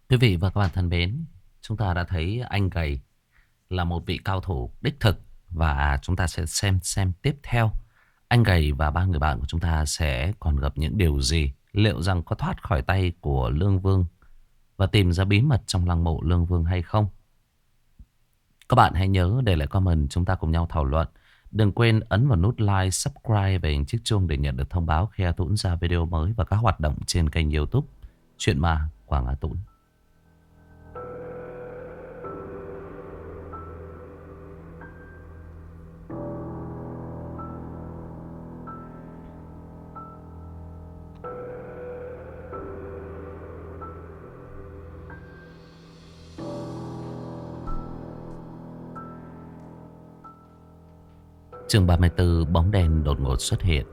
Quý vị và các bạn thân mến, chúng ta đã thấy anh Gầy là một vị cao thủ đích thực và chúng ta sẽ xem tiếp theo anh Gầy và ba người bạn của chúng ta sẽ còn gặp những điều gì, liệu rằng có thoát khỏi tay của Lương Vương và tìm ra bí mật trong lăng mộ Lương Vương hay không. Các bạn hãy nhớ để lại comment chúng ta cùng nhau thảo luận. Đừng quên ấn vào nút like, subscribe và hình chiếc chuông để nhận được thông báo khi A Tũng ra video mới và các hoạt động trên kênh YouTube Chuyện Ma Quảng A Tũng. Chương 34, bóng đen đột ngột xuất hiện.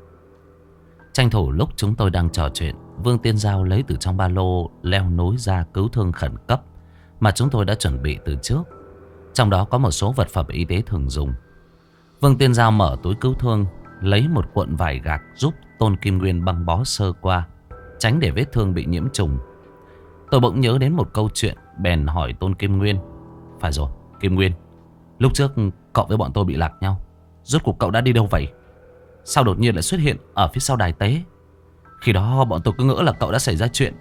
Tranh thủ lúc chúng tôi đang trò chuyện, Vương Tiên Giao lấy từ trong ba lô leo nối ra cứu thương khẩn cấp mà chúng tôi đã chuẩn bị từ trước. Trong đó có một số vật phẩm y tế thường dùng. Vương Tiên Giao mở túi cứu thương, lấy một cuộn vải gạc giúp Tôn Kim Nguyên băng bó sơ qua, tránh để vết thương bị nhiễm trùng. Tôi bỗng nhớ đến một câu chuyện, bèn hỏi Tôn Kim Nguyên: phải rồi, Kim Nguyên, lúc trước cậu với bọn tôi bị lạc nhau, rốt cuộc cậu đã đi đâu vậy? Sao đột nhiên lại xuất hiện ở phía sau đài tế? Khi đó bọn tôi cứ ngỡ là cậu đã xảy ra chuyện.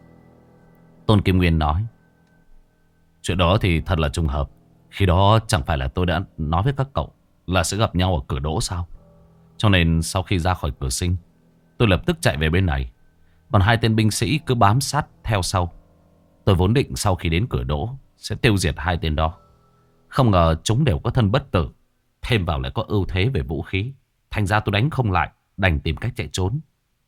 Tôn Kim Nguyên nói: chuyện đó thì thật là trùng hợp. Khi đó chẳng phải là tôi đã nói với các cậu là sẽ gặp nhau ở cửa đỗ sao? Cho nên sau khi ra khỏi cửa sinh, tôi lập tức chạy về bên này. Còn hai tên binh sĩ cứ bám sát theo sau. Tôi vốn định sau khi đến cửa đỗ sẽ tiêu diệt hai tên đó. Không ngờ chúng đều có thân bất tử, thêm vào lại có ưu thế về vũ khí. Thành ra tôi đánh không lại, đành tìm cách chạy trốn.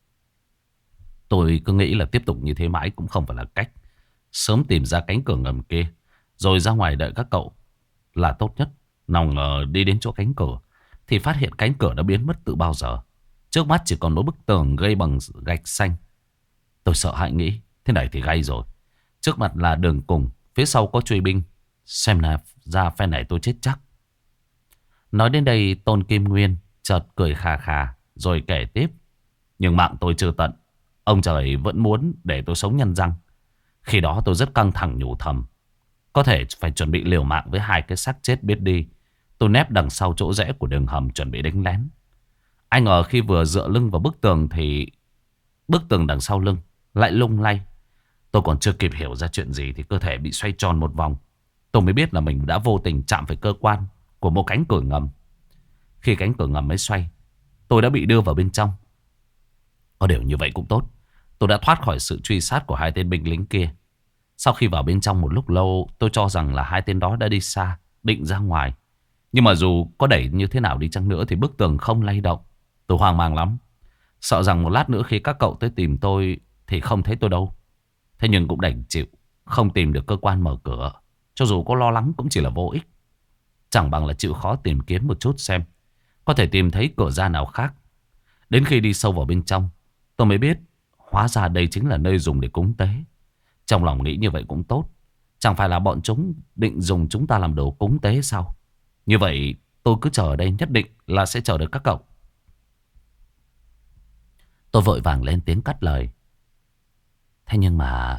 Tôi cứ nghĩ là tiếp tục như thế mãi cũng không phải là cách. Sớm tìm ra cánh cửa ngầm kia, rồi ra ngoài đợi các cậu là tốt nhất. Nào ngờ đi đến chỗ cánh cửa thì phát hiện cánh cửa đã biến mất từ bao giờ. Trước mắt chỉ còn một bức tường gây bằng gạch xanh. Tôi sợ hãi nghĩ, thế này thì gay rồi. Trước mặt là đường cùng, phía sau có truy binh. Xem là ra phe này tôi chết chắc. Nói đến đây Tôn Kim Nguyên chợt cười khà khà rồi kể tiếp: nhưng mạng tôi chưa tận, ông trời vẫn muốn để tôi sống nhân răng. Khi đó tôi rất căng thẳng nhủ thầm, có thể phải chuẩn bị liều mạng với hai cái xác chết biết đi. Tôi nép đằng sau chỗ rẽ của đường hầm chuẩn bị đánh lén. Ai ngờ khi vừa dựa lưng vào bức tường thì bức tường đằng sau lưng lại lung lay. Tôi còn chưa kịp hiểu ra chuyện gì thì cơ thể bị xoay tròn một vòng. Tôi mới biết là mình đã vô tình chạm phải cơ quan của một cánh cửa ngầm. Khi cánh cửa ngầm mới xoay, tôi đã bị đưa vào bên trong. Có điều như vậy cũng tốt, tôi đã thoát khỏi sự truy sát của hai tên binh lính kia. Sau khi vào bên trong một lúc lâu, tôi cho rằng là hai tên đó đã đi xa, định ra ngoài. Nhưng mà dù có đẩy như thế nào đi chăng nữa thì bức tường không lay động. Tôi hoang mang lắm, sợ rằng một lát nữa khi các cậu tới tìm tôi thì không thấy tôi đâu. Thế nhưng cũng đành chịu, không tìm được cơ quan mở cửa. Cho dù có lo lắng cũng chỉ là vô ích. Chẳng bằng là chịu khó tìm kiếm một chút xem có thể tìm thấy cửa ra nào khác. Đến khi đi sâu vào bên trong, tôi mới biết hóa ra đây chính là nơi dùng để cúng tế. Trong lòng nghĩ như vậy cũng tốt. Chẳng phải là bọn chúng định dùng chúng ta làm đồ cúng tế sao? Như vậy tôi cứ chờ ở đây, nhất định là sẽ chờ được các cậu. Tôi vội vàng lên tiếng cắt lời: thế nhưng mà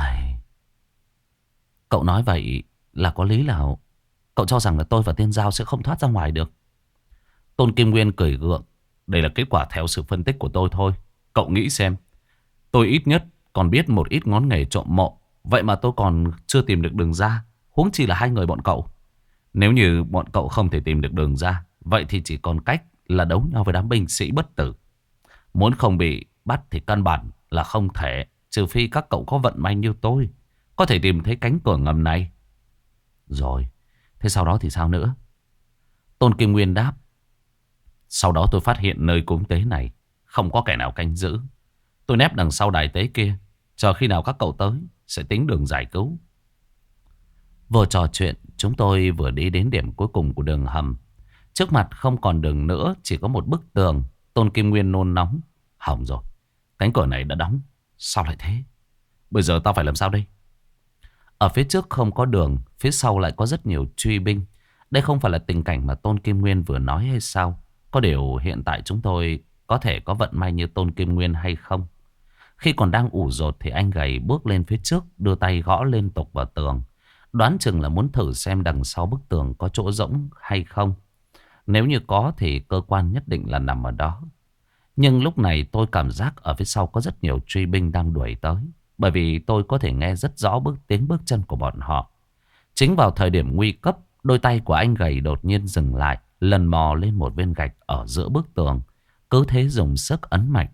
cậu nói vậy là có lý nào? Cậu cho rằng là tôi và Tiên Giao sẽ không thoát ra ngoài được? Tôn Kim Nguyên cười gượng: đây là kết quả theo sự phân tích của tôi thôi. Cậu nghĩ xem, tôi ít nhất còn biết một ít ngón nghề trộm mộ, vậy mà tôi còn chưa tìm được đường ra, huống chi là hai người bọn cậu. Nếu như bọn cậu không thể tìm được đường ra, vậy thì chỉ còn cách là đấu nhau với đám binh sĩ bất tử. Muốn không bị bắt thì căn bản là không thể, trừ phi các cậu có vận may như tôi, có thể tìm thấy cánh cửa ngầm này. Rồi, thế sau đó thì sao nữa? Tôn Kim Nguyên đáp: sau đó tôi phát hiện nơi cúng tế này không có kẻ nào canh giữ. Tôi nép đằng sau đài tế kia, chờ khi nào các cậu tới sẽ tính đường giải cứu. Vừa trò chuyện, chúng tôi vừa đi đến điểm cuối cùng của đường hầm. Trước mặt không còn đường nữa, chỉ có một bức tường. Tôn Kim Nguyên nôn nóng: hỏng rồi, cánh cửa này đã đóng. Sao lại thế? Bây giờ tao phải làm sao đây? Ở phía trước không có đường, phía sau lại có rất nhiều truy binh. Đây không phải là tình cảnh mà Tôn Kim Nguyên vừa nói hay sao? Có điều hiện tại chúng tôi có thể có vận may như Tôn Kim Nguyên hay không? Khi còn đang ủ dột thì anh gầy bước lên phía trước, đưa tay gõ liên tục vào tường. Đoán chừng là muốn thử xem đằng sau bức tường có chỗ rỗng hay không. Nếu như có thì cơ quan nhất định là nằm ở đó. Nhưng lúc này tôi cảm giác ở phía sau có rất nhiều truy binh đang đuổi tới. Bởi vì tôi có thể nghe rất rõ tiếng bước chân của bọn họ. Chính vào thời điểm nguy cấp, đôi tay của anh gầy đột nhiên dừng lại, lần mò lên một viên gạch ở giữa bức tường. Cứ thế dùng sức ấn mạnh.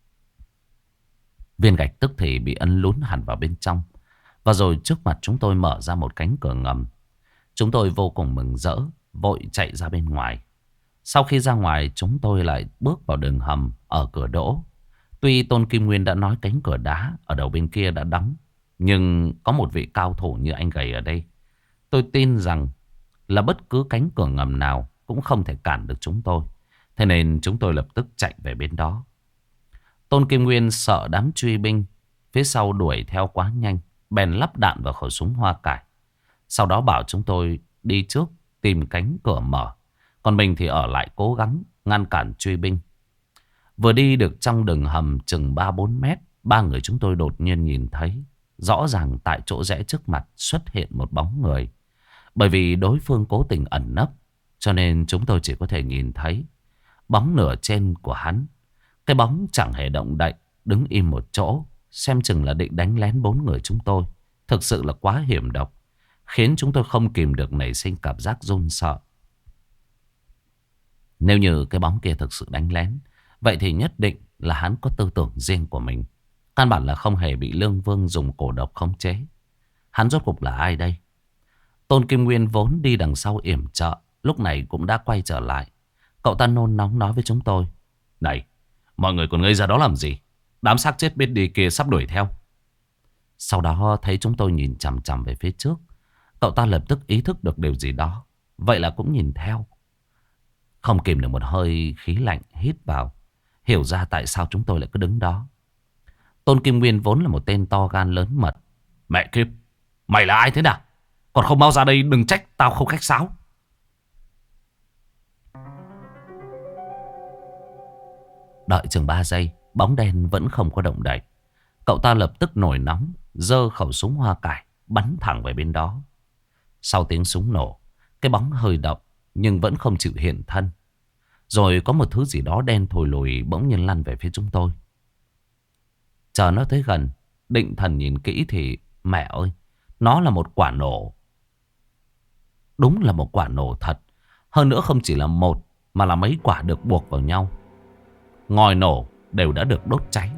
Viên gạch tức thì bị ấn lún hẳn vào bên trong. Và rồi trước mặt chúng tôi mở ra một cánh cửa ngầm. Chúng tôi vô cùng mừng rỡ, vội chạy ra bên ngoài. Sau khi ra ngoài, chúng tôi lại bước vào đường hầm ở cửa đỗ. Tuy Tôn Kim Nguyên đã nói cánh cửa đá ở đầu bên kia đã đóng, nhưng có một vị cao thủ như anh gầy ở đây. Tôi tin rằng là bất cứ cánh cửa ngầm nào cũng không thể cản được chúng tôi. Thế nên chúng tôi lập tức chạy về bên đó. Tôn Kim Nguyên sợ đám truy binh phía sau đuổi theo quá nhanh, bèn lắp đạn vào khẩu súng hoa cải. Sau đó bảo chúng tôi đi trước tìm cánh cửa mở, còn mình thì ở lại cố gắng ngăn cản truy binh. Vừa đi được trong đường hầm chừng 3-4 mét, ba người chúng tôi đột nhiên nhìn thấy rõ ràng tại chỗ rẽ trước mặt xuất hiện một bóng người. Bởi vì đối phương cố tình ẩn nấp, cho nên chúng tôi chỉ có thể nhìn thấy bóng nửa trên của hắn. Cái bóng chẳng hề động đậy, đứng im một chỗ, xem chừng là định đánh lén bốn người chúng tôi. Thực sự là quá hiểm độc, khiến chúng tôi không kìm được nảy sinh cảm giác run sợ. Nếu như cái bóng kia thực sự đánh lén, vậy thì nhất định là hắn có tư tưởng riêng của mình. Căn bản là không hề bị Lương Vương dùng cổ độc khống chế. Hắn rốt cuộc là ai đây? Tôn Kim Nguyên vốn đi đằng sau yểm trợ, lúc này cũng đã quay trở lại. Cậu ta nôn nóng nói với chúng tôi: "Này, mọi người còn ngây ra đó làm gì? Đám xác chết biết đi kia sắp đuổi theo." Sau đó thấy chúng tôi nhìn chằm chằm về phía trước, cậu ta lập tức ý thức được điều gì đó, vậy là cũng nhìn theo. Không kìm được một hơi khí lạnh hít vào, hiểu ra tại sao chúng tôi lại cứ đứng đó. Tôn Kim Nguyên vốn là một tên to gan lớn mật. "Mẹ kiếp, mày là ai thế nào? Còn không mau ra đây, đừng trách tao không khách sáo." Đợi chừng 3 giây, bóng đen vẫn không có động đậy. Cậu ta lập tức nổi nóng, giơ khẩu súng hoa cải, bắn thẳng về bên đó. Sau tiếng súng nổ, cái bóng hơi động, nhưng vẫn không chịu hiện thân. Rồi có một thứ gì đó đen thùi lùi bỗng nhiên lăn về phía chúng tôi. Chờ nó tới gần, định thần nhìn kỹ thì mẹ ơi, nó là một quả nổ. Đúng là một quả nổ thật. Hơn nữa không chỉ là một, mà là mấy quả được buộc vào nhau. Ngòi nổ đều đã được đốt cháy.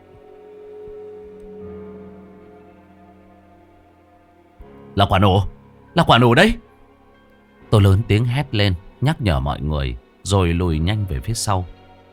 Là quả nổ, là quả nổ đấy. Tôi lớn tiếng hét lên, nhắc nhở mọi người, rồi lùi nhanh về phía sau.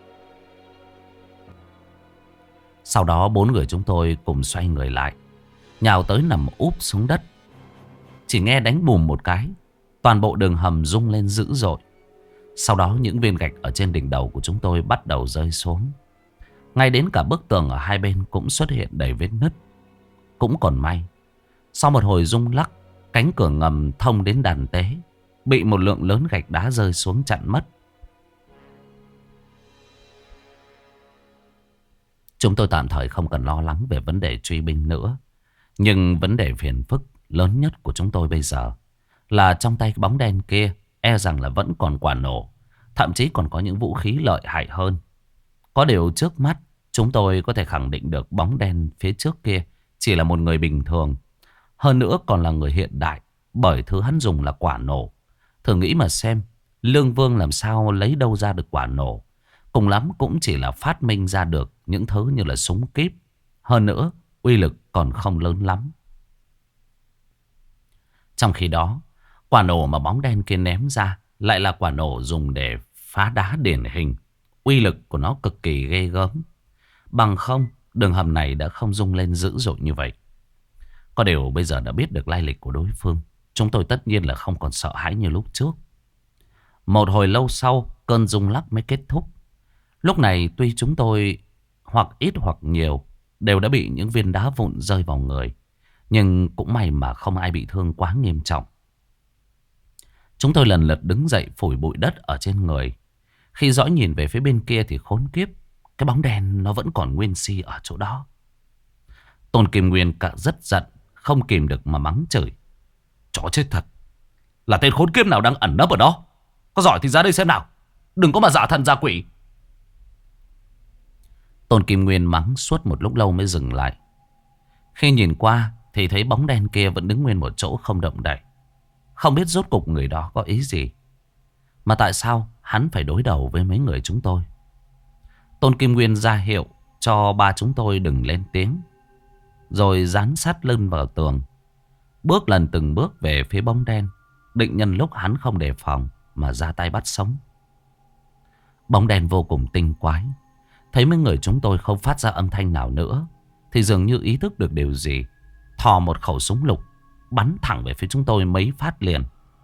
Sau đó 4 người chúng tôi cùng xoay người lại, nhào tới nằm úp xuống đất. Chỉ nghe đánh bùm một cái, toàn bộ đường hầm rung lên dữ dội. Sau đó những viên gạch ở trên đỉnh đầu của chúng tôi bắt đầu rơi xuống. Ngay đến cả bức tường ở hai bên cũng xuất hiện đầy vết nứt. Cũng còn may, sau một hồi rung lắc, cánh cửa ngầm thông đến đàn tế bị một lượng lớn gạch đá rơi xuống chặn mất. Chúng tôi tạm thời không cần lo lắng về vấn đề truy binh nữa. Nhưng vấn đề phiền phức lớn nhất của chúng tôi bây giờ là trong tay cái bóng đen kia e rằng là vẫn còn quả nổ. Thậm chí còn có những vũ khí lợi hại hơn. Có điều trước mắt chúng tôi có thể khẳng định được bóng đen phía trước kia chỉ là một người bình thường. Hơn nữa còn là người hiện đại, bởi thứ hắn dùng là quả nổ. Thử nghĩ mà xem, Lương Vương làm sao lấy đâu ra được quả nổ. Cùng lắm cũng chỉ là phát minh ra được những thứ như là súng kíp. Hơn nữa, uy lực còn không lớn lắm. Trong khi đó, quả nổ mà bóng đen kia ném ra lại là quả nổ dùng để phá đá điển hình. Uy lực của nó cực kỳ ghê gớm. Bằng không, đường hầm này đã không rung lên dữ dội như vậy. Có điều bây giờ đã biết được lai lịch của đối phương, chúng tôi tất nhiên là không còn sợ hãi như lúc trước. Một hồi lâu sau, cơn rung lắc mới kết thúc. Lúc này tuy chúng tôi hoặc ít hoặc nhiều đều đã bị những viên đá vụn rơi vào người, nhưng cũng may mà không ai bị thương quá nghiêm trọng. Chúng tôi lần lượt đứng dậy phủi bụi đất ở trên người. Khi dõi nhìn về phía bên kia thì khốn kiếp, cái bóng đen nó vẫn còn nguyên si ở chỗ đó. Tôn Kim Nguyên cả rất giận, không kìm được mà mắng chửi. Chó chết thật, là tên khốn kiếp nào đang ẩn nấp ở đó? Có giỏi thì ra đây xem nào, đừng có mà giả thần giả quỷ. Tôn Kim Nguyên mắng suốt một lúc lâu mới dừng lại. Khi nhìn qua thì thấy bóng đen kia vẫn đứng nguyên một chỗ không động đậy. Không biết rốt cục người đó có ý gì, mà tại sao hắn phải đối đầu với mấy người chúng tôi. Tôn Kim Nguyên ra hiệu cho ba chúng tôi đừng lên tiếng, rồi dán sát lưng vào tường, bước lần từng bước về phía bóng đen, định nhân lúc hắn không đề phòng mà ra tay bắt sống. Bóng đen vô cùng tinh quái, thấy mấy người chúng tôi không phát ra âm thanh nào nữa thì dường như ý thức được điều gì, thò một khẩu súng lục bắn thẳng về phía chúng tôi mấy phát liền.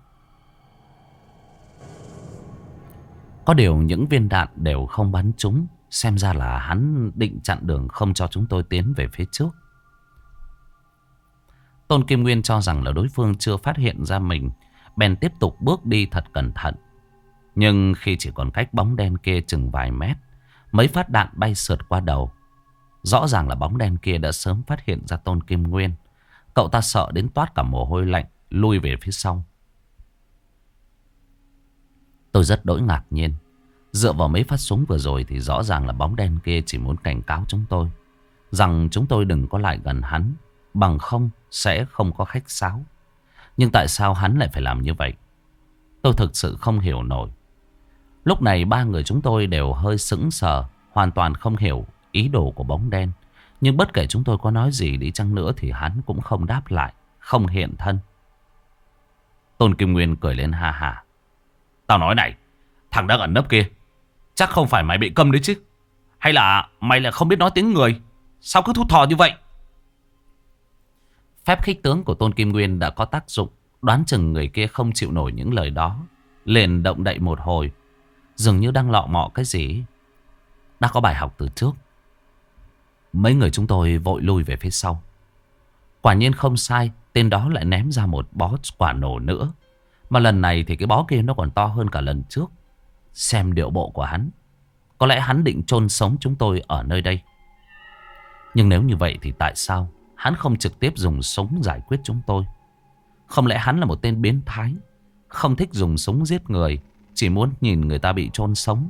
Có điều những viên đạn đều không bắn trúng, xem ra là hắn định chặn đường không cho chúng tôi tiến về phía trước. Tôn Kim Nguyên cho rằng là đối phương chưa phát hiện ra mình, bèn tiếp tục bước đi thật cẩn thận. Nhưng khi chỉ còn cách bóng đen kia chừng vài mét, mấy phát đạn bay sượt qua đầu. Rõ ràng là bóng đen kia đã sớm phát hiện ra Tôn Kim Nguyên. Cậu ta sợ đến toát cả mồ hôi lạnh, lui về phía sau. Tôi rất đỗi ngạc nhiên. Dựa vào mấy phát súng vừa rồi thì rõ ràng là bóng đen kia chỉ muốn cảnh cáo chúng tôi rằng chúng tôi đừng có lại gần hắn, bằng không sẽ không có khách sáo. Nhưng tại sao hắn lại phải làm như vậy? Tôi thực sự không hiểu nổi. Lúc này ba người chúng tôi đều hơi sững sờ, hoàn toàn không hiểu ý đồ của bóng đen. Nhưng bất kể chúng tôi có nói gì đi chăng nữa thì hắn cũng không đáp lại, không hiện thân. Tôn Kim Nguyên cười lên ha ha. Tao nói này, thằng đang ẩn nấp kia, chắc không phải mày bị câm đấy chứ? Hay là mày là không biết nói tiếng người? Sao cứ thút thò như vậy? Phép khích tướng của Tôn Kim Nguyên đã có tác dụng. Đoán chừng người kia không chịu nổi những lời đó, liền động đậy một hồi, dường như đang lọ mọ cái gì. Đã có bài học từ trước. Mấy người chúng tôi vội lui về phía sau. Quả nhiên không sai, tên đó lại ném ra một bó quả nổ nữa. Mà lần này thì cái bó kia nó còn to hơn cả lần trước. Xem điệu bộ của hắn, có lẽ hắn định chôn sống chúng tôi ở nơi đây. Nhưng nếu như vậy thì tại sao hắn không trực tiếp dùng súng giải quyết chúng tôi? Không lẽ hắn là một tên biến thái, không thích dùng súng giết người, chỉ muốn nhìn người ta bị chôn sống?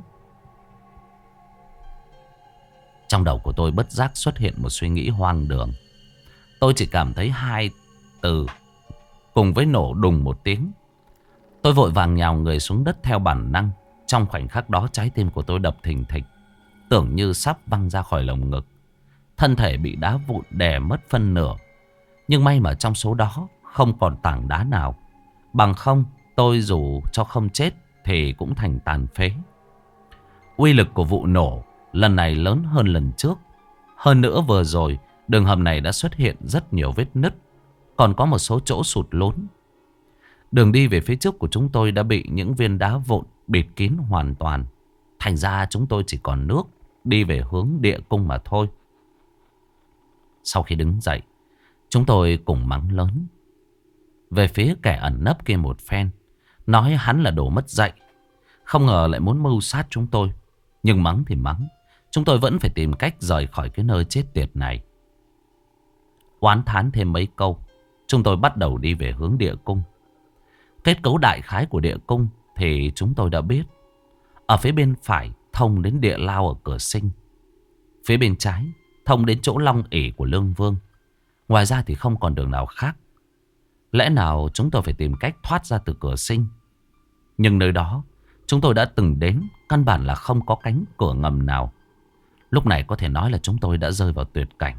Trong đầu của tôi bất giác xuất hiện một suy nghĩ hoang đường. Tôi chỉ cảm thấy hai từ cùng với nổ đùng một tiếng. Tôi vội vàng nhào người xuống đất theo bản năng. Trong khoảnh khắc đó trái tim của tôi đập thình thịch, tưởng như sắp văng ra khỏi lồng ngực. Thân thể bị đá vụn đè mất phân nửa. Nhưng may mà trong số đó không còn tảng đá nào. Bằng không tôi dù cho không chết thì cũng thành tàn phế. Uy lực của vụ nổ lần này lớn hơn lần trước. Hơn nữa vừa rồi đường hầm này đã xuất hiện rất nhiều vết nứt, còn có một số chỗ sụt lún. Đường đi về phía trước của chúng tôi đã bị những viên đá vụn bịt kín hoàn toàn. Thành ra chúng tôi chỉ còn nước đi về hướng địa cung mà thôi. Sau khi đứng dậy, chúng tôi cùng mắng lớn về phía kẻ ẩn nấp kia một phen, nói hắn là đồ mất dạy, không ngờ lại muốn mưu sát chúng tôi. Nhưng mắng thì mắng, chúng tôi vẫn phải tìm cách rời khỏi cái nơi chết tiệt này. Oán thán thêm mấy câu, chúng tôi bắt đầu đi về hướng địa cung. Kết cấu đại khái của địa cung thì chúng tôi đã biết. Ở phía bên phải thông đến địa lao ở cửa sinh, phía bên trái thông đến chỗ long ỷ của Lương Vương. Ngoài ra thì không còn đường nào khác. Lẽ nào chúng tôi phải tìm cách thoát ra từ cửa sinh? Nhưng nơi đó chúng tôi đã từng đến, căn bản là không có cánh cửa ngầm nào. Lúc này có thể nói là chúng tôi đã rơi vào tuyệt cảnh.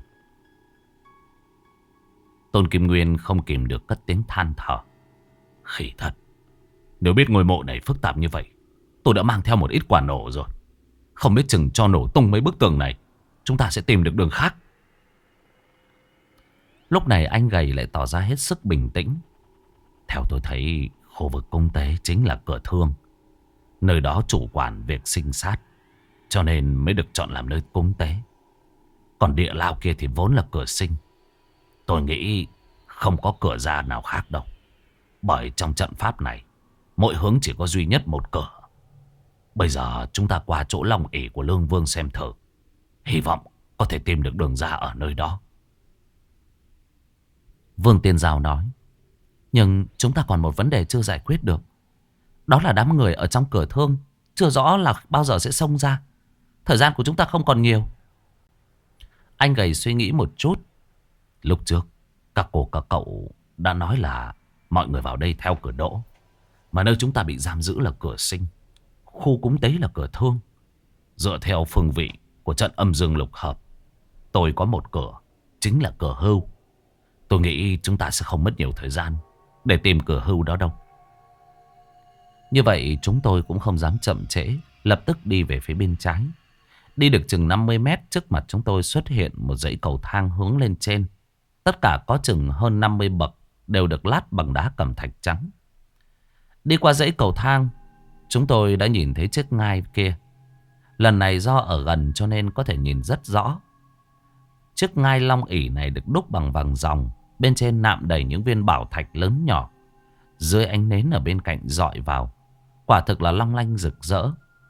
Tôn Kim Nguyên không kìm được cất tiếng than thở. Khỉ thật, nếu biết ngôi mộ này phức tạp như vậy, tôi đã mang theo một ít quả nổ rồi. Không biết chừng cho nổ tung mấy bức tường này, chúng ta sẽ tìm được đường khác. Lúc này anh gầy lại tỏ ra hết sức bình tĩnh. Theo tôi thấy khu vực cung tế chính là cửa thương, nơi đó chủ quản việc sinh sát, cho nên mới được chọn làm nơi cúng tế. Còn địa lao kia thì vốn là cửa sinh. Tôi nghĩ không có cửa ra nào khác đâu. Bởi trong trận pháp này, mỗi hướng chỉ có duy nhất một cửa. Bây giờ chúng ta qua chỗ long ỷ của Lương Vương xem thử. Hy vọng có thể tìm được đường ra ở nơi đó. Vương Tiên Giao nói. Nhưng chúng ta còn một vấn đề chưa giải quyết được. Đó là đám người ở trong cửa thương chưa rõ là bao giờ sẽ xông ra. Thời gian của chúng ta không còn nhiều. Anh gầy suy nghĩ một chút. Lúc trước các cô các cậu đã nói là mọi người vào đây theo cửa đỗ, mà nơi chúng ta bị giam giữ là cửa sinh, khu cúng tế là cửa thương. Dựa theo phương vị của trận âm dương lục hợp, tôi có một cửa, chính là cửa hưu. Tôi nghĩ chúng ta sẽ không mất nhiều thời gian để tìm cửa hưu đó đâu. Như vậy chúng tôi cũng không dám chậm trễ, lập tức đi về phía bên trái. Đi được chừng 50 mét, trước mặt chúng tôi xuất hiện một dãy cầu thang hướng lên trên. Tất cả có chừng hơn 50 bậc, đều được lát bằng đá cẩm thạch trắng. Đi qua dãy cầu thang, chúng tôi đã nhìn thấy chiếc ngai kia. Lần này do ở gần cho nên có thể nhìn rất rõ. Chiếc ngai long ỷ này được đúc bằng vàng ròng, bên trên nạm đầy những viên bảo thạch lớn nhỏ. Dưới ánh nến ở bên cạnh dọi vào, quả thực là long lanh rực rỡ.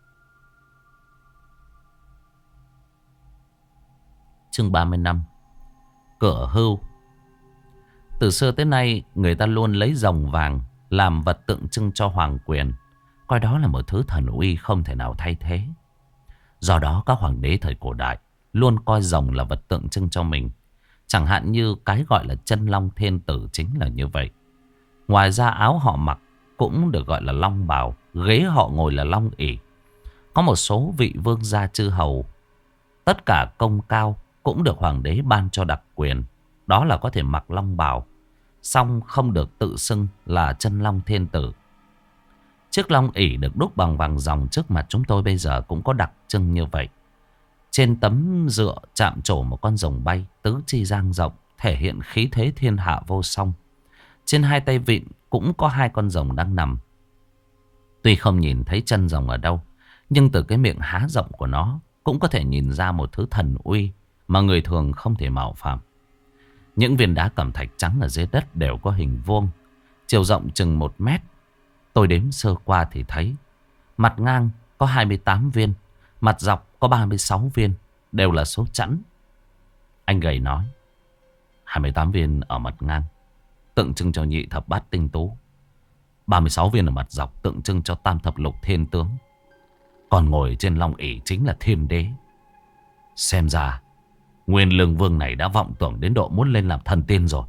Chương 35. Cửa hưu. Từ xưa tới nay, người ta luôn lấy rồng vàng làm vật tượng trưng cho hoàng quyền, coi đó là một thứ thần uy không thể nào thay thế. Do đó các hoàng đế thời cổ đại luôn coi rồng là vật tượng trưng cho mình. Chẳng hạn như cái gọi là chân long thiên tử chính là như vậy. Ngoài ra áo họ mặc cũng được gọi là long bào, ghế họ ngồi là long ỷ. Có một số vị vương gia chư hầu, tất cả công cao cũng được hoàng đế ban cho đặc quyền, đó là có thể mặc long bào, song không được tự xưng là chân long thiên tử. Chiếc long ỷ được đúc bằng vàng ròng trước mặt chúng tôi bây giờ cũng có đặc trưng như vậy. Trên tấm dựa chạm trổ một con rồng bay, tứ chi dang rộng, thể hiện khí thế thiên hạ vô song. Trên hai tay vịn cũng có hai con rồng đang nằm. Tuy không nhìn thấy chân rồng ở đâu, nhưng từ cái miệng há rộng của nó cũng có thể nhìn ra một thứ thần uy mà người thường không thể mạo phạm. Những viên đá cẩm thạch trắng ở dưới đất đều có hình vuông, chiều rộng chừng 1 mét. Tôi đếm sơ qua thì thấy mặt ngang có 28 viên, mặt dọc có 36 viên, đều là số chẵn. Anh gầy nói, 28 viên ở mặt ngang tượng trưng cho nhị thập bát tinh tú, 36 viên ở mặt dọc tượng trưng cho tam thập lục thiên tướng. Còn ngồi trên long ỷ chính là thiên đế. Xem ra Nguyên Lương Vương này đã vọng tưởng đến độ muốn lên làm thần tiên rồi.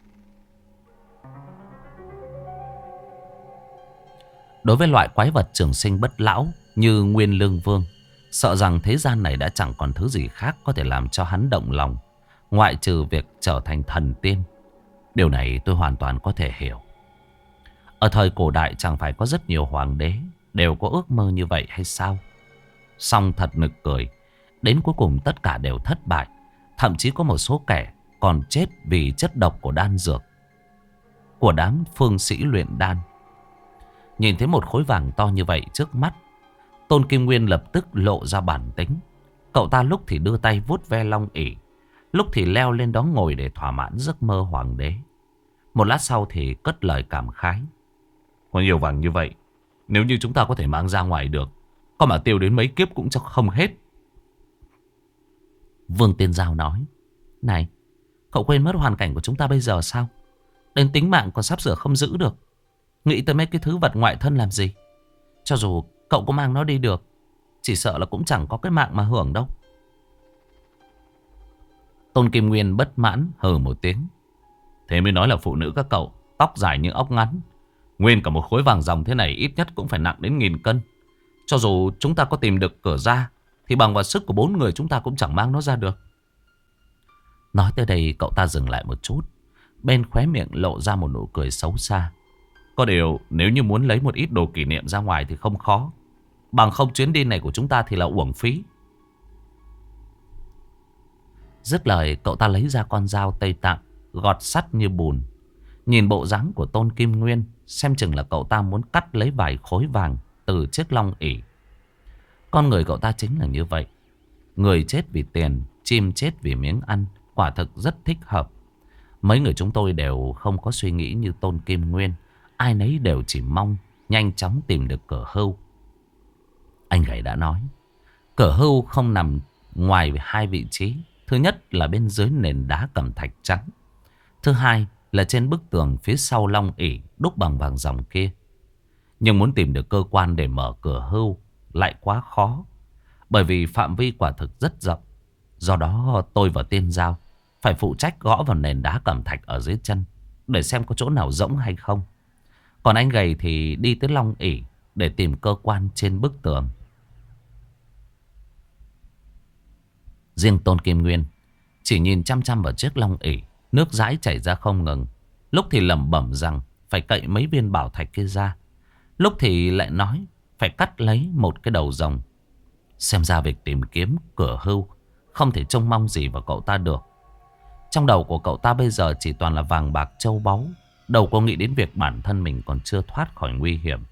Đối với loại quái vật trường sinh bất lão như Nguyên Lương Vương, sợ rằng thế gian này đã chẳng còn thứ gì khác có thể làm cho hắn động lòng, ngoại trừ việc trở thành thần tiên. Điều này tôi hoàn toàn có thể hiểu. Ở thời cổ đại chẳng phải có rất nhiều hoàng đế đều có ước mơ như vậy hay sao? Song thật nực cười, đến cuối cùng tất cả đều thất bại. Thậm chí có một số kẻ còn chết vì chất độc của đan dược, của đám phương sĩ luyện đan. Nhìn thấy một khối vàng to như vậy trước mắt, Tôn Kim Nguyên lập tức lộ ra bản tính. Cậu ta lúc thì đưa tay vuốt ve long ỷ, lúc thì leo lên đó ngồi để thỏa mãn giấc mơ hoàng đế. Một lát sau thì cất lời cảm khái. Có nhiều vàng như vậy, nếu như chúng ta có thể mang ra ngoài được, có mà tiêu đến mấy kiếp cũng cho không hết. Vương Tiên Giao nói, này, cậu quên mất hoàn cảnh của chúng ta bây giờ sao? Đến tính mạng còn sắp sửa không giữ được, nghĩ tới mấy cái thứ vật ngoại thân làm gì? Cho dù cậu có mang nó đi được, chỉ sợ là cũng chẳng có cái mạng mà hưởng đâu. Tôn Kim Nguyên bất mãn hừ một tiếng. Thế mới nói là phụ nữ các cậu, tóc dài như ốc ngắn. Nguyên cả một khối vàng ròng thế này ít nhất cũng phải nặng đến 1000 cân. Cho dù chúng ta có tìm được cửa ra, thì bằng vào sức của 4 người chúng ta cũng chẳng mang nó ra được. Nói tới đây cậu ta dừng lại một chút, bên khóe miệng lộ ra một nụ cười xấu xa. Có điều nếu như muốn lấy một ít đồ kỷ niệm ra ngoài thì không khó, bằng không chuyến đi này của chúng ta thì là uổng phí. Dứt lời cậu ta lấy ra con dao Tây Tạng gọt sắt như bùn. Nhìn bộ dáng của Tôn Kim Nguyên, xem chừng là cậu ta muốn cắt lấy vài khối vàng từ chiếc long ỷ. Con người cậu ta chính là như vậy. Người chết vì tiền, chim chết vì miếng ăn, quả thực rất thích hợp. Mấy người chúng tôi đều không có suy nghĩ như Tôn Kim Nguyên. Ai nấy đều chỉ mong nhanh chóng tìm được cửa hưu. Anh gầy đã nói, cửa hưu không nằm ngoài 2 vị trí. Thứ nhất là bên dưới nền đá cẩm thạch trắng. Thứ hai là trên bức tường phía sau long ỷ đúc bằng vàng ròng kia. Nhưng muốn tìm được cơ quan để mở cửa hưu lại quá khó. Bởi vì phạm vi quả thực rất rộng. Do đó tôi và Tiên Giao phải phụ trách gõ vào nền đá cẩm thạch ở dưới chân để xem có chỗ nào rỗng hay không. Còn anh Gầy thì đi tới long ỷ để tìm cơ quan trên bức tường. Riêng Tôn Kim Nguyên chỉ nhìn chăm chăm vào chiếc long ỷ, nước dãi chảy ra không ngừng. Lúc thì lẩm bẩm rằng phải cậy mấy viên bảo thạch kia ra, lúc thì lại nói phải cắt lấy một cái đầu rồng. Xem ra việc tìm kiếm cửa hưu không thể trông mong gì vào cậu ta được. Trong đầu của cậu ta bây giờ chỉ toàn là vàng bạc châu báu, đâu có nghĩ đến việc bản thân mình còn chưa thoát khỏi nguy hiểm.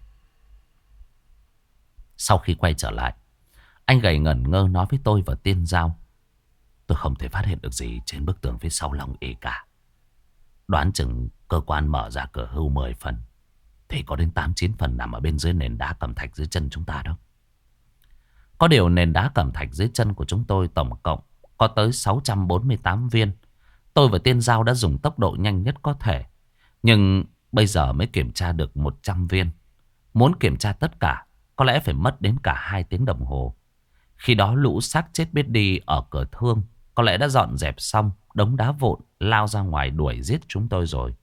Sau khi quay trở lại, anh Gầy ngẩn ngơ nói với tôi và Tiên Giao: tôi không thể phát hiện được gì trên bức tường phía sau long ỷ cả. Đoán chừng cơ quan mở ra cửa hưu 10 phần thì có đến 8-9 phần nằm ở bên dưới nền đá cẩm thạch dưới chân chúng ta đó. Có điều nền đá cẩm thạch dưới chân của chúng tôi tổng cộng có tới 648 viên. Tôi và Tiên Giao đã dùng tốc độ nhanh nhất có thể, nhưng bây giờ mới kiểm tra được 100 viên. Muốn kiểm tra tất cả có lẽ phải mất đến cả 2 tiếng đồng hồ. Khi đó lũ xác chết biết đi ở cửa thương có lẽ đã dọn dẹp xong đống đá vụn, lao ra ngoài đuổi giết chúng tôi rồi.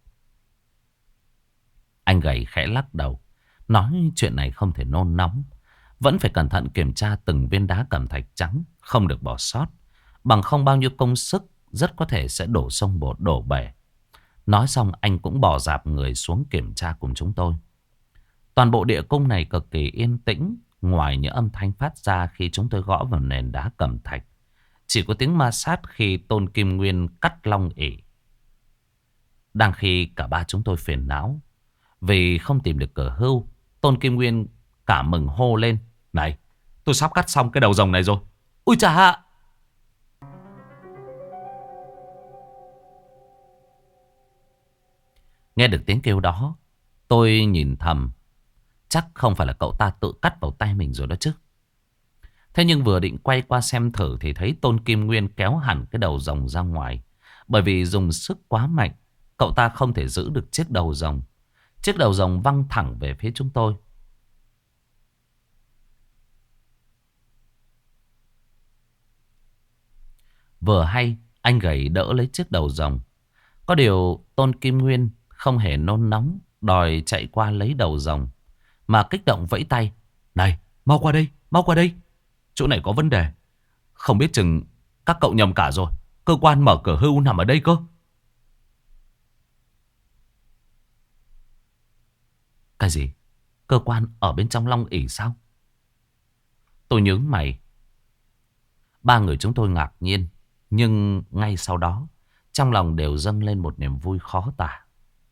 Anh Gầy khẽ lắc đầu, nói chuyện này không thể nôn nóng. Vẫn phải cẩn thận kiểm tra từng viên đá cẩm thạch trắng, không được bỏ sót. Bằng không bao nhiêu công sức rất có thể sẽ đổ sông đổ bể. Nói xong anh cũng bỏ dạp người xuống kiểm tra cùng chúng tôi. Toàn bộ địa cung này cực kỳ yên tĩnh. Ngoài những âm thanh phát ra khi chúng tôi gõ vào nền đá cẩm thạch, chỉ có tiếng ma sát khi Tôn Kim Nguyên cắt long ỷ. Đang khi cả ba chúng tôi phiền não vì không tìm được cửa hưu, Tôn Kim Nguyên cả mừng hô lên: này, tôi sắp cắt xong cái đầu rồng này rồi. Ui chà hạ! Nghe được tiếng kêu đó, tôi nhìn thầm, chắc không phải là cậu ta tự cắt vào tay mình rồi đó chứ. Thế nhưng vừa định quay qua xem thử thì thấy Tôn Kim Nguyên kéo hẳn cái đầu rồng ra ngoài. Bởi vì dùng sức quá mạnh, cậu ta không thể giữ được chiếc đầu rồng. Chiếc đầu rồng văng thẳng về phía chúng tôi. Vừa hay anh Gầy đỡ lấy chiếc đầu rồng. Có điều Tôn Kim Nguyên không hề nôn nóng đòi chạy qua lấy đầu rồng, mà kích động vẫy tay: này, mau qua đây, mau qua đây. Chỗ này có vấn đề. Không biết chừng các cậu nhầm cả rồi. Cơ quan mở cửa hưu nằm ở đây cơ. Cái gì? Cơ quan ở bên trong long ỷ sao? Tôi nhướng mày. Ba người chúng tôi ngạc nhiên, nhưng ngay sau đó trong lòng đều dâng lên một niềm vui khó tả.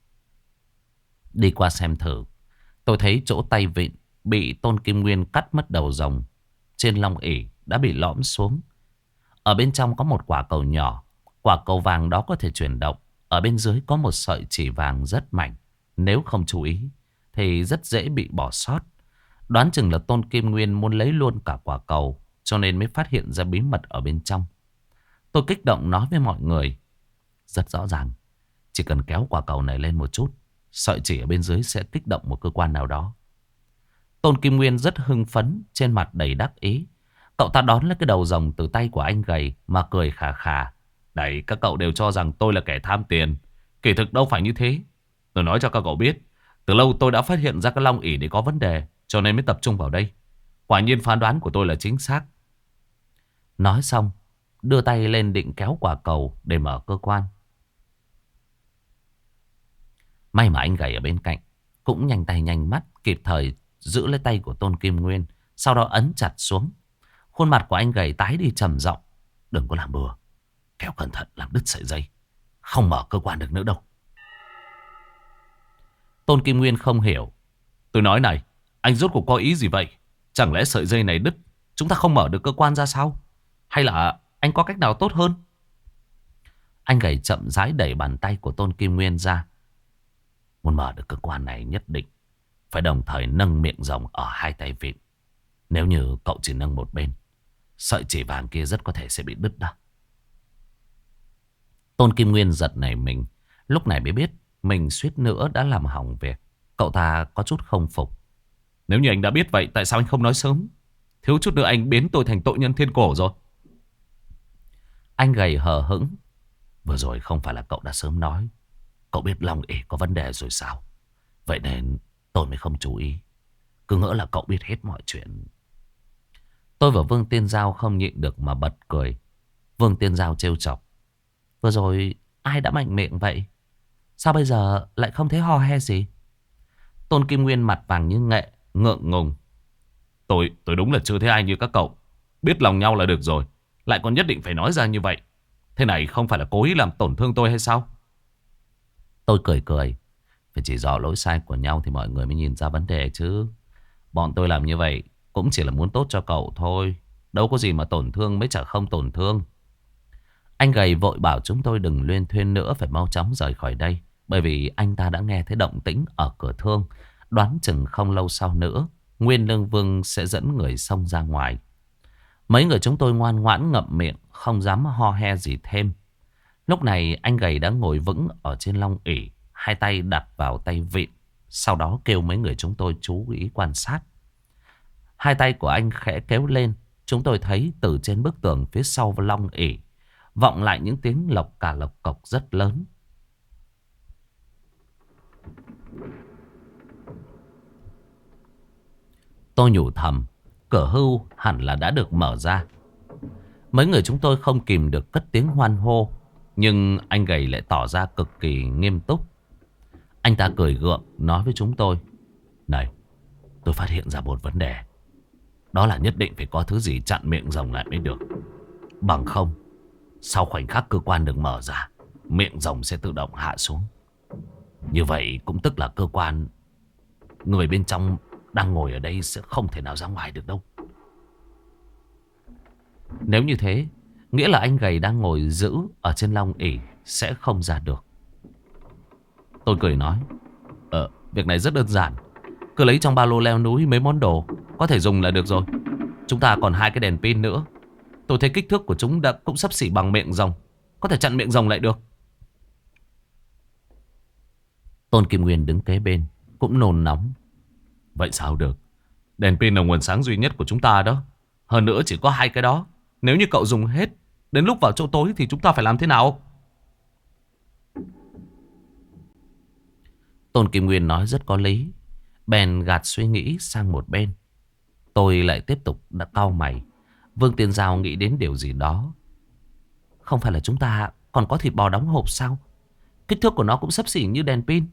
Đi qua xem thử, tôi thấy chỗ tay vịn bị Tôn Kim Nguyên cắt mất đầu rồng trên long ỷ đã bị lõm xuống. Ở bên trong có một quả cầu nhỏ. Quả cầu vàng đó có thể chuyển động. Ở bên dưới có một sợi chỉ vàng rất mạnh. Nếu không chú ý thì rất dễ bị bỏ sót. Đoán chừng là Tôn Kim Nguyên muốn lấy luôn cả quả cầu, cho nên mới phát hiện ra bí mật ở bên trong. Tôi kích động nói với mọi người: rất rõ ràng, chỉ cần kéo quả cầu này lên một chút, sợi chỉ ở bên dưới sẽ kích động một cơ quan nào đó. Tôn Kim Nguyên rất hưng phấn, trên mặt đầy đắc ý. Cậu ta đón lấy cái đầu rồng từ tay của anh Gầy mà cười khà khà: đấy, các cậu đều cho rằng tôi là kẻ tham tiền. Kỳ thực đâu phải như thế. Tôi nói cho các cậu biết, từ lâu tôi đã phát hiện ra cái long ỷ để có vấn đề, cho nên mới tập trung vào đây. Quả nhiên phán đoán của tôi là chính xác. Nói xong, đưa tay lên định kéo quả cầu để mở cơ quan. May mà anh Gầy ở bên cạnh cũng nhanh tay nhanh mắt, kịp thời giữ lấy tay của Tôn Kim Nguyên, sau đó ấn chặt xuống. Khuôn mặt của anh Gầy tái đi trầm giọng: đừng có làm bừa, kéo cẩn thận làm đứt sợi dây, không mở cơ quan được nữa đâu. Tôn Kim Nguyên không hiểu. Tôi nói này, anh rốt cuộc có ý gì vậy? Chẳng lẽ sợi dây này đứt chúng ta không mở được cơ quan ra sao? Hay là anh có cách nào tốt hơn? Anh Gầy chậm rãi đẩy bàn tay của Tôn Kim Nguyên ra. Muốn mở được cơ quan này nhất định phải đồng thời nâng miệng rồng ở hai tay vịn. Nếu như cậu chỉ nâng một bên, sợi chỉ vàng kia rất có thể sẽ bị đứt đó. Tôn Kim Nguyên giật nảy mình, Lúc này mới biết mình suýt nữa đã làm hỏng việc. Cậu ta có chút không phục. Nếu như anh đã biết vậy, tại sao anh không nói sớm? Thiếu chút nữa anh biến tôi thành tội nhân thiên cổ rồi. Anh gầy hờ hững. Vừa rồi không phải là cậu đã sớm nói. Cậu biết Long ỉ có vấn đề rồi sao? Vậy nên tôi mới không chú ý. Cứ ngỡ là cậu biết hết mọi chuyện. Tôi và Vương Tiên Giao không nhịn được mà bật cười. Vương Tiên Giao trêu chọc. Vừa rồi ai đã mạnh miệng vậy? Sao bây giờ lại không thấy ho he gì? Tôn Kim Nguyên mặt vàng như nghệ, ngượng ngùng. Tôi đúng là chưa thấy ai như các cậu. Biết lòng nhau là được rồi, lại còn nhất định phải nói ra như vậy. Thế này không phải là cố ý làm tổn thương tôi hay sao? Tôi cười cười. Phải chỉ rõ lỗi sai của nhau thì mọi người mới nhìn ra vấn đề chứ. Bọn tôi làm như vậy cũng chỉ là muốn tốt cho cậu thôi. Đâu có gì mà tổn thương mới chả không tổn thương. Anh gầy vội bảo chúng tôi đừng luyên thuyên nữa, phải mau chóng rời khỏi đây. Bởi vì anh ta đã nghe thấy động tĩnh ở cửa thương. Đoán chừng không lâu sau nữa Nguyên Lương Vương sẽ dẫn người xông ra ngoài. Mấy người chúng tôi ngoan ngoãn ngậm miệng, không dám ho he gì thêm. Lúc này anh gầy đã ngồi vững ở trên long ỷ, hai tay đặt vào tay vịn. Sau đó kêu mấy người chúng tôi chú ý quan sát. Hai tay của anh khẽ kéo lên. Chúng tôi thấy từ trên bức tường phía sau long ỷ vọng lại những tiếng lộc cà lộc cộc rất lớn. Tôi nhủ thầm, cửa hưu hẳn là đã được mở ra. Mấy người chúng tôi không kìm được cất tiếng hoan hô. Nhưng anh gầy lại tỏ ra cực kỳ nghiêm túc. Anh ta cười gượng nói với chúng tôi. Này, tôi phát hiện ra một vấn đề. Đó là nhất định phải có thứ gì chặn miệng rồng lại mới được. Bằng không, sau khoảnh khắc cơ quan được mở ra, miệng rồng sẽ tự động hạ xuống. Như vậy cũng tức là cơ quan, người bên trong đang ngồi ở đây sẽ không thể nào ra ngoài được đâu. Nếu như thế, nghĩa là anh gầy đang ngồi giữ ở trên long ỷ sẽ không ra được. Tôi cười nói, việc này rất đơn giản. Cứ lấy trong ba lô leo núi mấy món đồ có thể dùng là được rồi. Chúng ta còn hai cái đèn pin nữa. Tôi thấy kích thước của chúng đã cũng xấp xỉ bằng miệng rồng, có thể chặn miệng rồng lại được. Tôn Kim Nguyên đứng kế bên cũng nôn nóng. Vậy sao được? Đèn pin là nguồn sáng duy nhất của chúng ta đó. Hơn nữa chỉ có hai cái đó. Nếu như cậu dùng hết, đến lúc vào chỗ tối thì chúng ta phải làm thế nào? Tôn Kim Nguyên nói rất có lý. Bèn gạt suy nghĩ sang một bên. Tôi lại tiếp tục đã cau mày. Vương Tiên Giao nghĩ đến điều gì đó. Không phải là chúng ta còn có thịt bò đóng hộp sao? Kích thước của nó cũng xấp xỉ như đèn pin.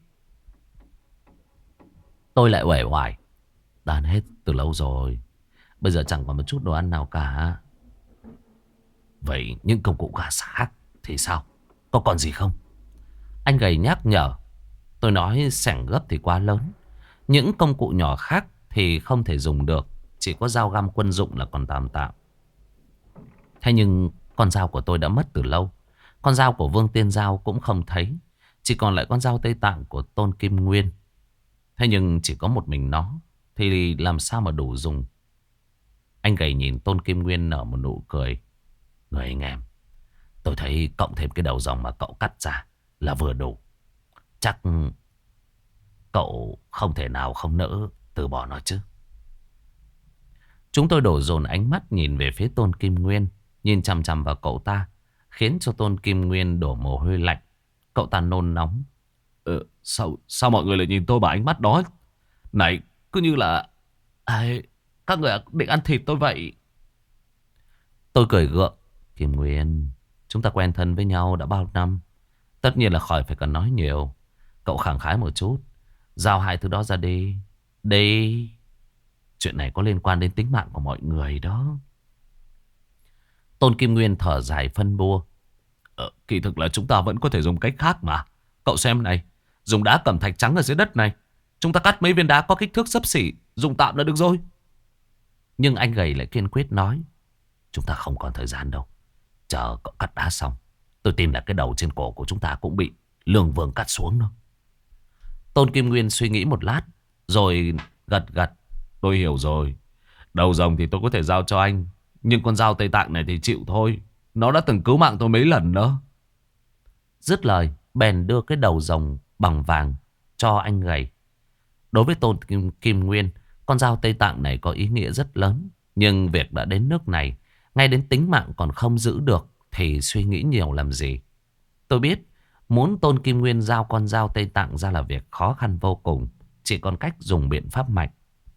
Tôi lại uể oải. Đàn hết từ lâu rồi. Bây giờ chẳng còn một chút đồ ăn nào cả. Vậy những công cụ gà khác thì sao? Có còn gì không? Anh gầy nhắc nhở. Tôi nói xẻng gấp thì quá lớn. Những công cụ nhỏ khác thì không thể dùng được. Chỉ có dao găm quân dụng là còn tạm tạm. Thế nhưng con dao của tôi đã mất từ lâu. Con dao của Vương Tiên Giao cũng không thấy. Chỉ còn lại con dao Tây Tạng của Tôn Kim Nguyên. Thế nhưng chỉ có một mình nó thì làm sao mà đủ dùng. Anh gầy nhìn Tôn Kim Nguyên nở một nụ cười. Người anh em, tôi thấy cộng thêm cái đầu rồng mà cậu cắt ra là vừa đủ. Chắc cậu không thể nào không nỡ từ bỏ nó chứ. Chúng tôi đổ dồn ánh mắt nhìn về phía Tôn Kim Nguyên. Nhìn chằm chằm vào cậu ta, khiến cho Tôn Kim Nguyên đổ mồ hôi lạnh. Cậu ta nôn nóng. Sao mọi người lại nhìn tôi bằng ánh mắt đó? Này, cứ như là các người định ăn thịt tôi vậy. Tôi cười gượng. Kim Nguyên, chúng ta quen thân với nhau đã bao năm. Tất nhiên là khỏi phải cần nói nhiều. Cậu khẳng khái một chút, giao hai thứ đó ra đi. Đi. Chuyện này có liên quan đến tính mạng của mọi người đó. Tôn Kim Nguyên thở dài phân bua. Kỳ thực là chúng ta vẫn có thể dùng cách khác mà. Cậu xem này, dùng đá cẩm thạch trắng ở dưới đất này. Chúng ta cắt mấy viên đá có kích thước xấp xỉ, dùng tạm là được rồi. Nhưng anh gầy lại kiên quyết nói. Chúng ta không còn thời gian đâu. Chờ cậu cắt đá xong, tôi tin là cái đầu trên cổ của chúng ta cũng bị Lương Vương cắt xuống đó. Tôn Kim Nguyên suy nghĩ một lát, rồi gật gật. Tôi hiểu rồi. Đầu rồng thì tôi có thể giao cho anh. Nhưng con dao Tây Tạng này thì chịu thôi. Nó đã từng cứu mạng tôi mấy lần đó. Dứt lời, bèn đưa cái đầu rồng bằng vàng cho anh gầy. Đối với Tôn Kim Nguyên, con dao Tây Tạng này có ý nghĩa rất lớn. Nhưng việc đã đến nước này, ngay đến tính mạng còn không giữ được, thì suy nghĩ nhiều làm gì. Tôi biết, muốn Tôn Kim Nguyên giao con dao Tây Tạng ra là việc khó khăn vô cùng. Chỉ còn cách dùng biện pháp mạnh.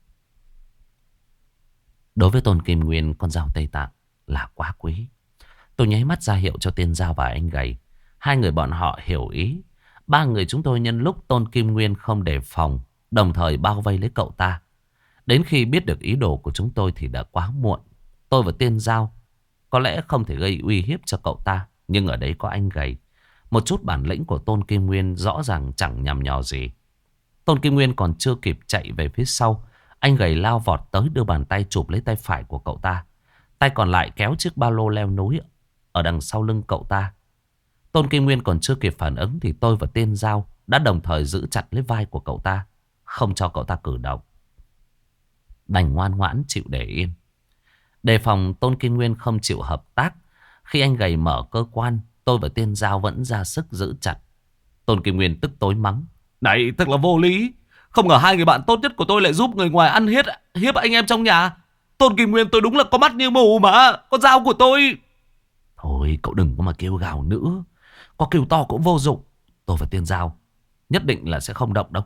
Đối với Tôn Kim Nguyên, con dao Tây Tạng là quá quý. Tôi nháy mắt ra hiệu cho Tiên Giao và anh gầy. Hai người bọn họ hiểu ý. Ba người chúng tôi nhân lúc Tôn Kim Nguyên không đề phòng, đồng thời bao vây lấy cậu ta. Đến khi biết được ý đồ của chúng tôi thì đã quá muộn. Tôi và Tiên Giao có lẽ không thể gây uy hiếp cho cậu ta, nhưng ở đấy có anh gầy. Một chút bản lĩnh của Tôn Kim Nguyên rõ ràng chẳng nhằm nhò gì. Tôn Kim Nguyên còn chưa kịp chạy về phía sau, anh gầy lao vọt tới đưa bàn tay chụp lấy tay phải của cậu ta. Tay còn lại kéo chiếc ba lô leo núi ở đằng sau lưng cậu ta. Tôn Kim Nguyên còn chưa kịp phản ứng thì tôi và Tiên Giao đã đồng thời giữ chặt lấy vai của cậu ta, không cho cậu ta cử động. Đành ngoan ngoãn chịu để yên. Đề phòng Tôn Kim Nguyên không chịu hợp tác, khi anh gầy mở cơ quan, tôi và Tiên Giao vẫn ra sức giữ chặt. Tôn Kim Nguyên tức tối mắng: Này thật là vô lý. Không ngờ hai người bạn tốt nhất của tôi lại giúp người ngoài ăn hiếp anh em trong nhà. Tôn Kim Nguyên tôi đúng là có mắt như mù mà. Con dao của tôi. Thôi cậu đừng có mà kêu gào nữa. Có kêu to cũng vô dụng. Tôi và Tiên Giao nhất định là sẽ không động đâu.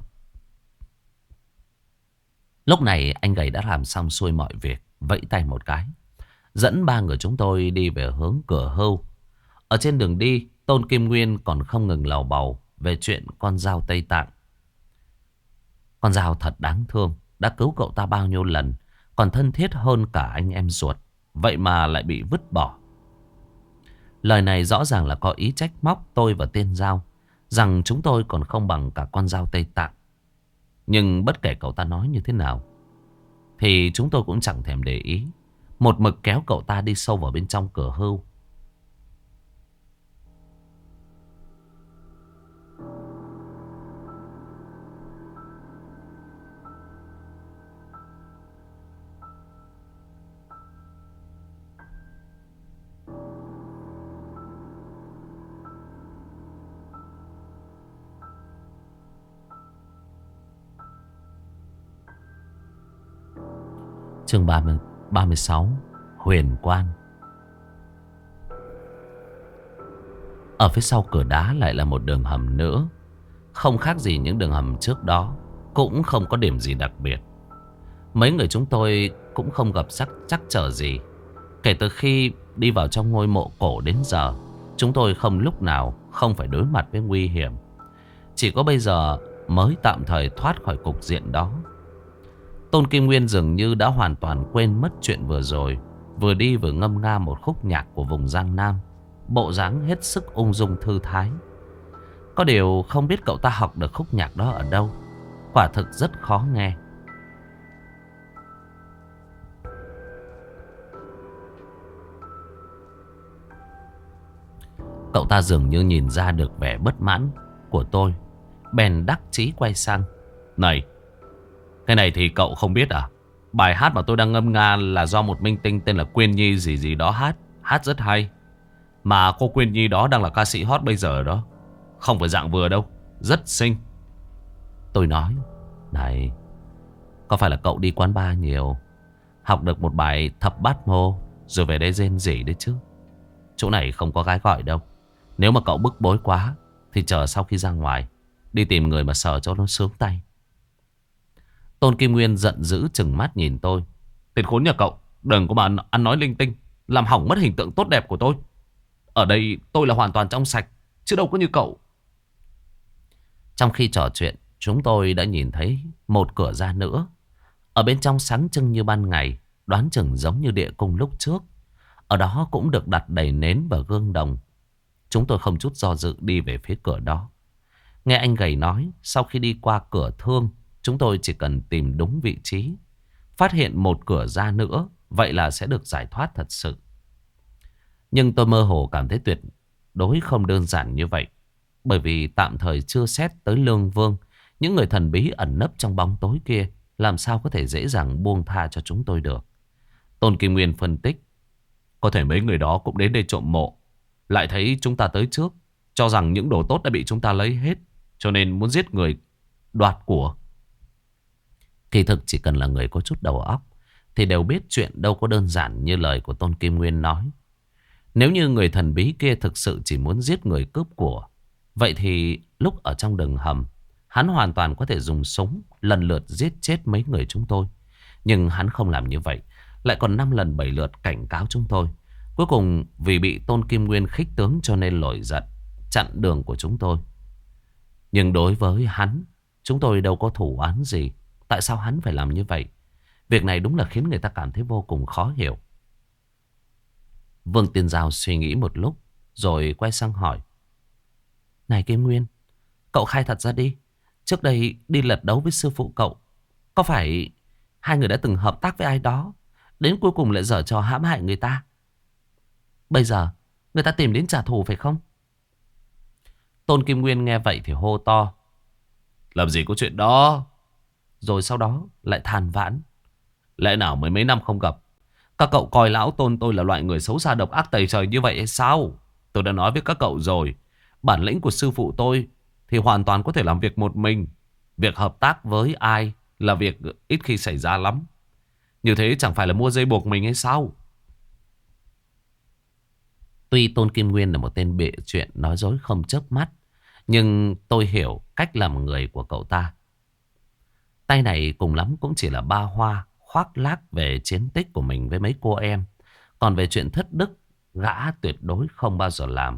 Lúc này anh gầy đã làm xong xuôi mọi việc, vẫy tay một cái, dẫn ba người chúng tôi đi về hướng Cửa Hưu. Ở trên đường đi, Tôn Kim Nguyên còn không ngừng lầu bầu về chuyện con dao Tây Tạng. Con dao thật đáng thương, đã cứu cậu ta bao nhiêu lần, còn thân thiết hơn cả anh em ruột, vậy mà lại bị vứt bỏ. Lời này rõ ràng là có ý trách móc tôi và Tiên Giao, rằng chúng tôi còn không bằng cả con dao Tây Tạng. Nhưng bất kể cậu ta nói như thế nào thì chúng tôi cũng chẳng thèm để ý, một mực kéo cậu ta đi sâu vào bên trong Cửa Hưu. Chương 36 Huyền Quan. Ở phía sau cửa đá lại là một đường hầm nữa, không khác gì những đường hầm trước đó, cũng không có điểm gì đặc biệt. Mấy người chúng tôi cũng không gặp trắc trở gì. Kể từ khi đi vào trong ngôi mộ cổ đến giờ, chúng tôi không lúc nào không phải đối mặt với nguy hiểm. Chỉ có bây giờ mới tạm thời thoát khỏi cục diện đó. Tôn Kim Nguyên dường như đã hoàn toàn quên mất chuyện vừa rồi, vừa đi vừa ngâm nga một khúc nhạc của vùng Giang Nam, bộ dáng hết sức ung dung thư thái. Có điều không biết cậu ta học được khúc nhạc đó ở đâu, quả thực rất khó nghe. Cậu ta dường như nhìn ra được vẻ bất mãn của tôi, bèn đắc chí quay sang: Này, cái này thì cậu không biết à? Bài hát mà tôi đang ngâm nga là do một minh tinh tên là Quyên Nhi gì gì đó hát. Hát rất hay. Mà cô Quyên Nhi đó đang là ca sĩ hot bây giờ đó. Không phải dạng vừa đâu, rất xinh. Tôi nói: Này, có phải là cậu đi quán bar nhiều, học được một bài thập bát mô rồi về đây rên rỉ đấy chứ? Chỗ này không có gái gọi đâu. Nếu mà cậu bức bối quá thì chờ sau khi ra ngoài đi tìm người mà sờ cho nó sướng tay. Tôn Kim Nguyên giận dữ trừng mắt nhìn tôi: Tên khốn nhà cậu, đừng có mà ăn nói linh tinh, làm hỏng mất hình tượng tốt đẹp của tôi. Ở đây tôi là hoàn toàn trong sạch, chứ đâu có như cậu. Trong khi trò chuyện, chúng tôi đã nhìn thấy một cửa ra nữa. Ở bên trong sáng trưng như ban ngày, đoán chừng giống như địa cung lúc trước. Ở đó cũng được đặt đầy nến và gương đồng. Chúng tôi không chút do dự đi về phía cửa đó. Nghe anh gầy nói, sau khi đi qua cửa thương, chúng tôi chỉ cần tìm đúng vị trí, phát hiện một cửa ra nữa, vậy là sẽ được giải thoát thật sự. Nhưng tôi mơ hồ cảm thấy tuyệt đối không đơn giản như vậy. Bởi vì tạm thời chưa xét tới Lương Vương, những người thần bí ẩn nấp trong bóng tối kia làm sao có thể dễ dàng buông tha cho chúng tôi được. Tôn Kim Nguyên phân tích: Có thể mấy người đó cũng đến đây trộm mộ, lại thấy chúng ta tới trước, cho rằng những đồ tốt đã bị chúng ta lấy hết, cho nên muốn giết người đoạt của. Kỳ thực chỉ cần là người có chút đầu óc thì đều biết chuyện đâu có đơn giản như lời của Tôn Kim Nguyên nói. Nếu như người thần bí kia thực sự chỉ muốn giết người cướp của, vậy thì lúc ở trong đường hầm, hắn hoàn toàn có thể dùng súng lần lượt giết chết mấy người chúng tôi. Nhưng hắn không làm như vậy, lại còn 5 lần 7 lượt cảnh cáo chúng tôi. Cuối cùng vì bị Tôn Kim Nguyên khích tướng cho nên nổi giận, chặn đường của chúng tôi. Nhưng đối với hắn, chúng tôi đâu có thủ án gì. Tại sao hắn phải làm như vậy? Việc này đúng là khiến người ta cảm thấy vô cùng khó hiểu. Vương Tiên Giao suy nghĩ một lúc rồi quay sang hỏi. Này Kim Nguyên, cậu khai thật ra đi. Trước đây đi lật đấu với sư phụ cậu, có phải hai người đã từng hợp tác với ai đó, đến cuối cùng lại giở trò hãm hại người ta? Bây giờ người ta tìm đến trả thù phải không? Tôn Kim Nguyên nghe vậy thì hô to. Làm gì có chuyện đó. Rồi sau đó lại than vãn. Lẽ nào mấy năm không gặp, các cậu coi lão Tôn tôi là loại người xấu xa độc ác tày trời như vậy hay sao? Tôi đã nói với các cậu rồi, bản lĩnh của sư phụ tôi thì hoàn toàn có thể làm việc một mình. Việc hợp tác với ai là việc ít khi xảy ra lắm. Như thế chẳng phải là mua dây buộc mình hay sao? Tuy Tôn Kim Nguyên là một tên bịa chuyện nói dối không chớp mắt, nhưng tôi hiểu cách làm người của cậu ta. Tay này cùng lắm cũng chỉ là ba hoa khoác lác về chiến tích của mình với mấy cô em. Còn về chuyện thất đức, gã tuyệt đối không bao giờ làm.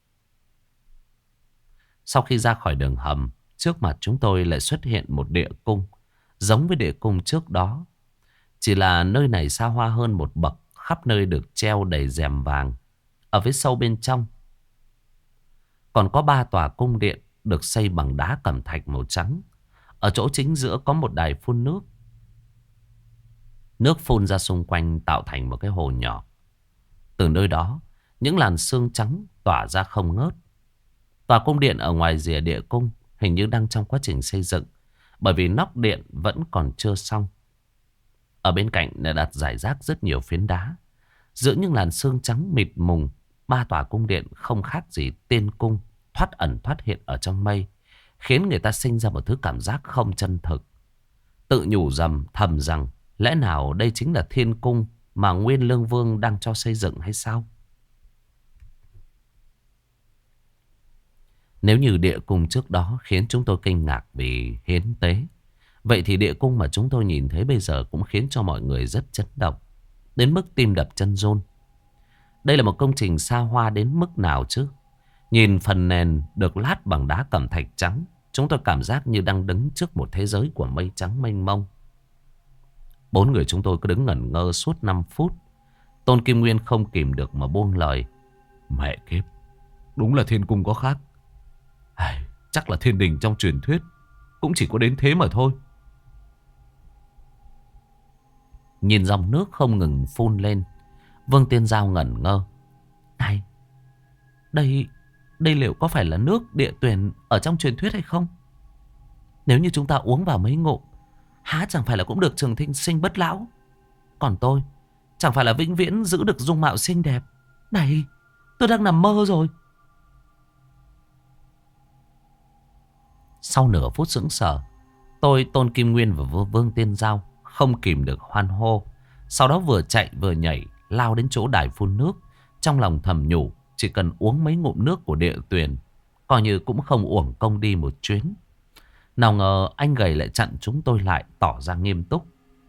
Sau khi ra khỏi đường hầm, trước mặt chúng tôi lại xuất hiện một địa cung, giống với địa cung trước đó. Chỉ là nơi này xa hoa hơn một bậc, khắp nơi được treo đầy rèm vàng. Ở phía sâu bên trong còn có 3 tòa cung điện được xây bằng đá cẩm thạch màu trắng. Ở chỗ chính giữa có một đài phun nước. Nước phun ra xung quanh tạo thành một cái hồ nhỏ. Từ nơi đó, những làn sương trắng tỏa ra không ngớt. Tòa cung điện ở ngoài rìa địa cung hình như đang trong quá trình xây dựng, bởi vì nóc điện vẫn còn chưa xong. Ở bên cạnh đã đặt rải rác rất nhiều phiến đá. Giữa những làn sương trắng mịt mùng, 3 tòa cung điện không khác gì tiên cung thoát ẩn thoát hiện ở trong mây, khiến người ta sinh ra một thứ cảm giác không chân thực. Tự nhủ thầm rằng lẽ nào đây chính là thiên cung mà Nguyên Lương Vương đang cho xây dựng hay sao? Nếu như địa cung trước đó khiến chúng tôi kinh ngạc vì hiến tế, vậy thì địa cung mà chúng tôi nhìn thấy bây giờ cũng khiến cho mọi người rất chấn động, đến mức tim đập chân run. Đây là một công trình xa hoa đến mức nào chứ? Nhìn phần nền được lát bằng đá cẩm thạch trắng, chúng tôi cảm giác như đang đứng trước một thế giới của mây trắng mênh mông. 4 người chúng tôi cứ đứng ngẩn ngơ suốt 5 phút. Tôn Kim Nguyên không kìm được mà buông lời. Mẹ kiếp, đúng là thiên cung có khác. Chắc là thiên đình trong truyền thuyết cũng chỉ có đến thế mà thôi. Nhìn dòng nước không ngừng phun lên, Vương Tiên Giao ngẩn ngơ. Này, đây liệu có phải là nước địa tuyền ở trong truyền thuyết hay không? Nếu như chúng ta uống vào mấy ngụm, há chẳng phải là cũng được trường thịnh sinh bất lão? Còn tôi, chẳng phải là vĩnh viễn giữ được dung mạo xinh đẹp? Này, tôi đang nằm mơ rồi. Sau nửa phút sững sờ, tôi, Tôn Kim Nguyên và Vương Tiên Giao không kìm được hoan hô. Sau đó vừa chạy vừa nhảy lao đến chỗ đài phun nước, trong lòng thầm nhủ chỉ cần uống mấy ngụm nước của địa tuyền, coi như cũng không uổng công đi một chuyến. Nào ngờ anh gầy lại chặn chúng tôi lại, tỏ ra nghiêm túc.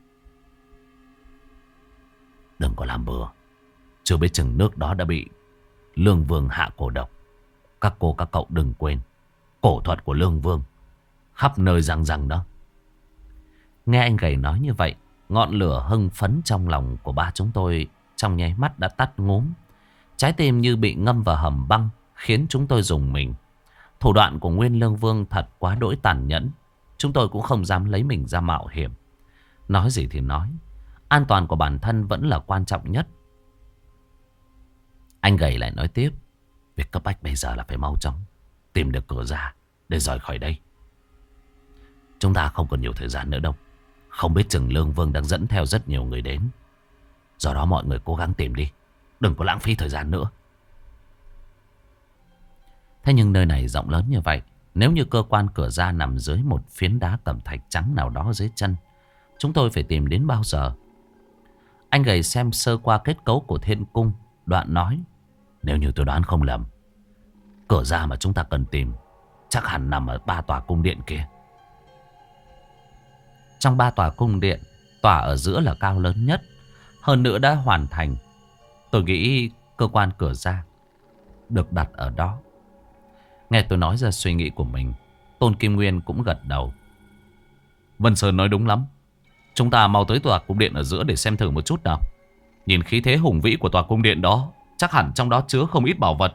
Đừng có làm bừa, chưa biết chừng nước đó đã bị Lương Vương hạ cổ độc. Các cô các cậu đừng quên cổ thuật của Lương Vương khắp nơi răng răng đó. Nghe anh gầy nói như vậy, ngọn lửa hưng phấn trong lòng của ba chúng tôi trong nháy mắt đã tắt ngúm. Trái tim như bị ngâm vào hầm băng, khiến chúng tôi rùng mình. Thủ đoạn của Nguyên Lương Vương thật quá đỗi tàn nhẫn. Chúng tôi cũng không dám lấy mình ra mạo hiểm. Nói gì thì nói, an toàn của bản thân vẫn là quan trọng nhất. Anh gầy lại nói tiếp. Việc cấp bách bây giờ là phải mau chóng tìm được cửa ra để rời khỏi đây. Chúng ta không còn nhiều thời gian nữa đâu. Không biết chừng Lương Vương đang dẫn theo rất nhiều người đến. Do đó mọi người cố gắng tìm đi, đừng có lãng phí thời gian nữa. Thế nhưng nơi này rộng lớn như vậy, nếu như cơ quan cửa ra nằm dưới một phiến đá cẩm thạch trắng nào đó dưới chân, chúng tôi phải tìm đến bao giờ? Anh gầy xem sơ qua kết cấu của thiên cung, đoạn nói: nếu như tôi đoán không lầm, cửa ra mà chúng ta cần tìm chắc hẳn nằm ở 3 tòa cung điện kia. Trong 3 tòa cung điện, tòa ở giữa là cao lớn nhất, hơn nữa đã hoàn thành. Tôi nghĩ cơ quan cửa ra được đặt ở đó. Nghe tôi nói ra suy nghĩ của mình, Tôn Kim Nguyên cũng gật đầu. Vân Sơn nói đúng lắm. Chúng ta mau tới tòa cung điện ở giữa để xem thử một chút nào. Nhìn khí thế hùng vĩ của tòa cung điện đó, chắc hẳn trong đó chứa không ít bảo vật.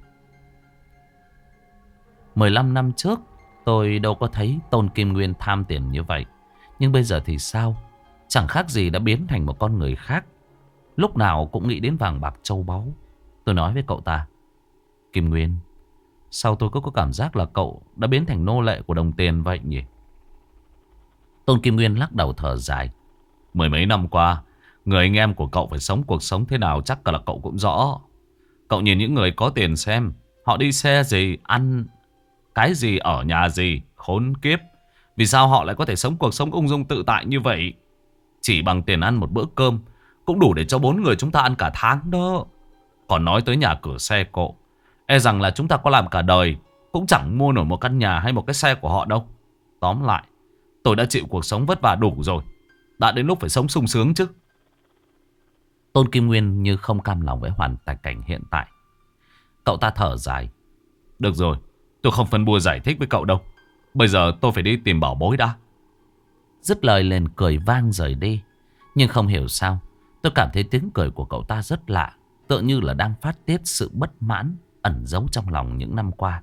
15 năm trước tôi đâu có thấy Tôn Kim Nguyên tham tiền như vậy. Nhưng bây giờ thì sao? Chẳng khác gì đã biến thành một con người khác, lúc nào cũng nghĩ đến vàng bạc châu báu. Tôi nói với cậu ta: Kim Nguyên, sao tôi có cảm giác là cậu đã biến thành nô lệ của đồng tiền vậy nhỉ? Tôn Kim Nguyên lắc đầu thở dài. 10 mấy năm qua, người anh em của cậu phải sống cuộc sống thế nào chắc là cậu cũng rõ. Cậu nhìn những người có tiền xem, họ đi xe gì, ăn cái gì, ở nhà gì, khốn kiếp. Vì sao họ lại có thể sống cuộc sống ung dung tự tại như vậy? Chỉ bằng tiền ăn một bữa cơm cũng đủ để cho 4 người chúng ta ăn cả tháng đó. Còn nói tới nhà cửa xe cộ, e rằng là chúng ta có làm cả đời cũng chẳng mua nổi một căn nhà hay một cái xe của họ đâu. Tóm lại, tôi đã chịu cuộc sống vất vả đủ rồi, đã đến lúc phải sống sung sướng chứ. Tôn Kim Nguyên như không cam lòng với hoàn cảnh hiện tại. Cậu ta thở dài. Được rồi, tôi không phân bua giải thích với cậu đâu. Bây giờ tôi phải đi tìm bảo bối đã. Dứt lời liền cười vang rời đi. Nhưng không hiểu sao, tôi cảm thấy tiếng cười của cậu ta rất lạ, tựa như là đang phát tiết sự bất mãn ẩn giấu trong lòng những năm qua.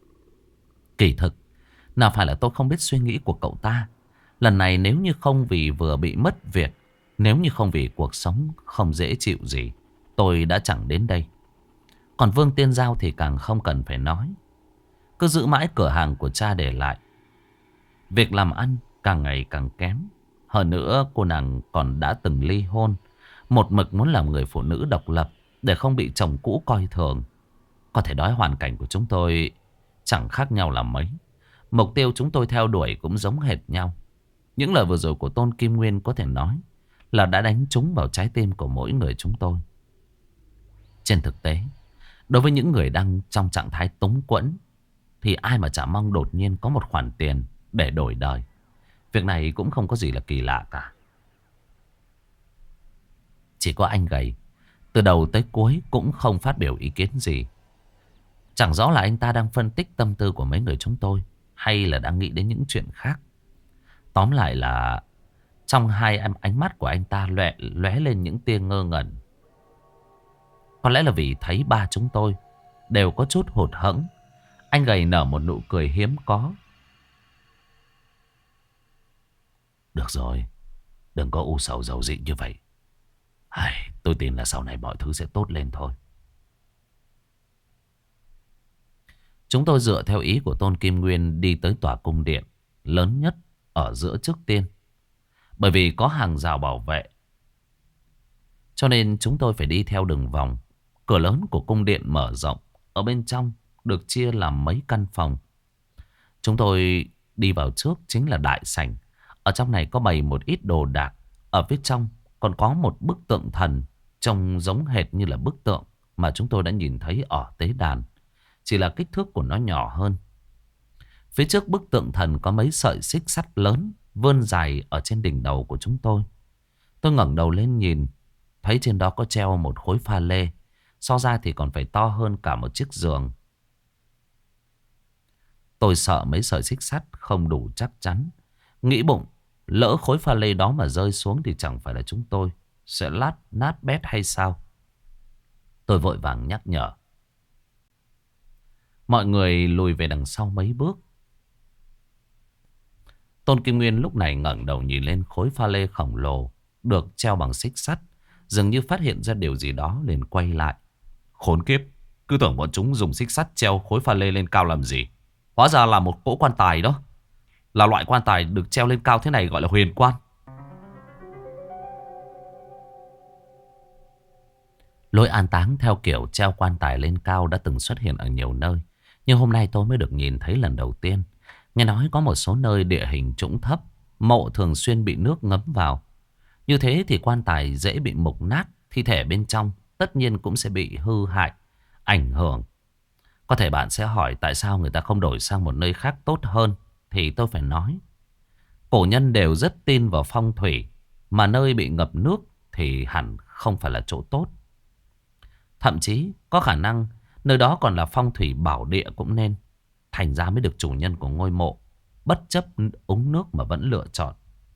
Kỳ thực, nào phải là tôi không biết suy nghĩ của cậu ta. Lần này nếu như không vì vừa bị mất việc, nếu như không vì cuộc sống không dễ chịu gì, tôi đã chẳng đến đây. Còn Vương Tiên Giao thì càng không cần phải nói. Cứ giữ mãi cửa hàng của cha để lại, việc làm ăn càng ngày càng kém. Hơn nữa cô nàng còn đã từng ly hôn, một mực muốn làm người phụ nữ độc lập để không bị chồng cũ coi thường. Có thể nói hoàn cảnh của chúng tôi chẳng khác nhau là mấy. Mục tiêu chúng tôi theo đuổi cũng giống hệt nhau. Những lời vừa rồi của Tôn Kim Nguyên có thể nói là đã đánh trúng vào trái tim của mỗi người chúng tôi. Trên thực tế, đối với những người đang trong trạng thái túng quẫn, thì ai mà chả mong đột nhiên có một khoản tiền để đổi đời. Việc này cũng không có gì là kỳ lạ cả. Chỉ có anh gầy, từ đầu tới cuối cũng không phát biểu ý kiến gì. Chẳng rõ là anh ta đang phân tích tâm tư của mấy người chúng tôi, hay là đang nghĩ đến những chuyện khác. Tóm lại là trong hai ánh mắt của anh ta lóe lên những tia ngơ ngẩn. Có lẽ là vì thấy ba chúng tôi đều có chút hụt hẫng, anh gầy nở một nụ cười hiếm có. Được rồi, đừng có u sầu dầu dị như vậy. Tôi tin là sau này mọi thứ sẽ tốt lên thôi. Chúng tôi dựa theo ý của Tôn Kim Nguyên đi tới tòa cung điện lớn nhất ở giữa trước tiên. Bởi vì có hàng rào bảo vệ, cho nên chúng tôi phải đi theo đường vòng. Cửa lớn của cung điện mở rộng, ở bên trong được chia làm mấy căn phòng. Chúng tôi đi vào trước chính là đại sảnh. Ở trong này có bày một ít đồ đạc. Ở phía trong còn có một bức tượng thần trông giống hệt như là bức tượng mà chúng tôi đã nhìn thấy ở tế đàn, chỉ là kích thước của nó nhỏ hơn. Phía trước bức tượng thần có mấy sợi xích sắt lớn vươn dài ở trên đỉnh đầu của chúng tôi. Tôi ngẩng đầu lên nhìn, thấy trên đó có treo một khối pha lê, so ra thì còn phải to hơn cả một chiếc giường. Tôi sợ mấy sợi xích sắt không đủ chắc chắn, nghĩ bụng lỡ khối pha lê đó mà rơi xuống thì chẳng phải là chúng tôi sẽ nát bét hay sao. Tôi vội vàng nhắc nhở. Mọi người lùi về đằng sau mấy bước. Tôn Kim Nguyên lúc này ngẩng đầu nhìn lên khối pha lê khổng lồ được treo bằng xích sắt, dường như phát hiện ra điều gì đó liền quay lại. Khốn kiếp, cứ tưởng bọn chúng dùng xích sắt treo khối pha lê lên cao làm gì. Hóa ra là một cỗ quan tài đó. Là loại quan tài được treo lên cao thế này gọi là huyền quan. Lối an táng theo kiểu treo quan tài lên cao đã từng xuất hiện ở nhiều nơi, Nhưng hôm nay tôi mới được nhìn thấy lần đầu tiên. Nghe nói có một số nơi địa hình trũng thấp, mộ thường xuyên bị nước ngấm vào. Như thế thì quan tài dễ bị mục nát, thi thể bên trong tất nhiên cũng sẽ bị hư hại, ảnh hưởng. Có thể bạn sẽ hỏi tại sao người ta không đổi sang một nơi khác tốt hơn. Thì tôi phải nói, cổ nhân đều rất tin vào phong thủy, mà nơi bị ngập nước thì hẳn không phải là chỗ tốt. Thậm chí có khả năng nơi đó còn là phong thủy bảo địa cũng nên. Thành ra mới được chủ nhân của ngôi mộ bất chấp uống nước mà vẫn lựa chọn.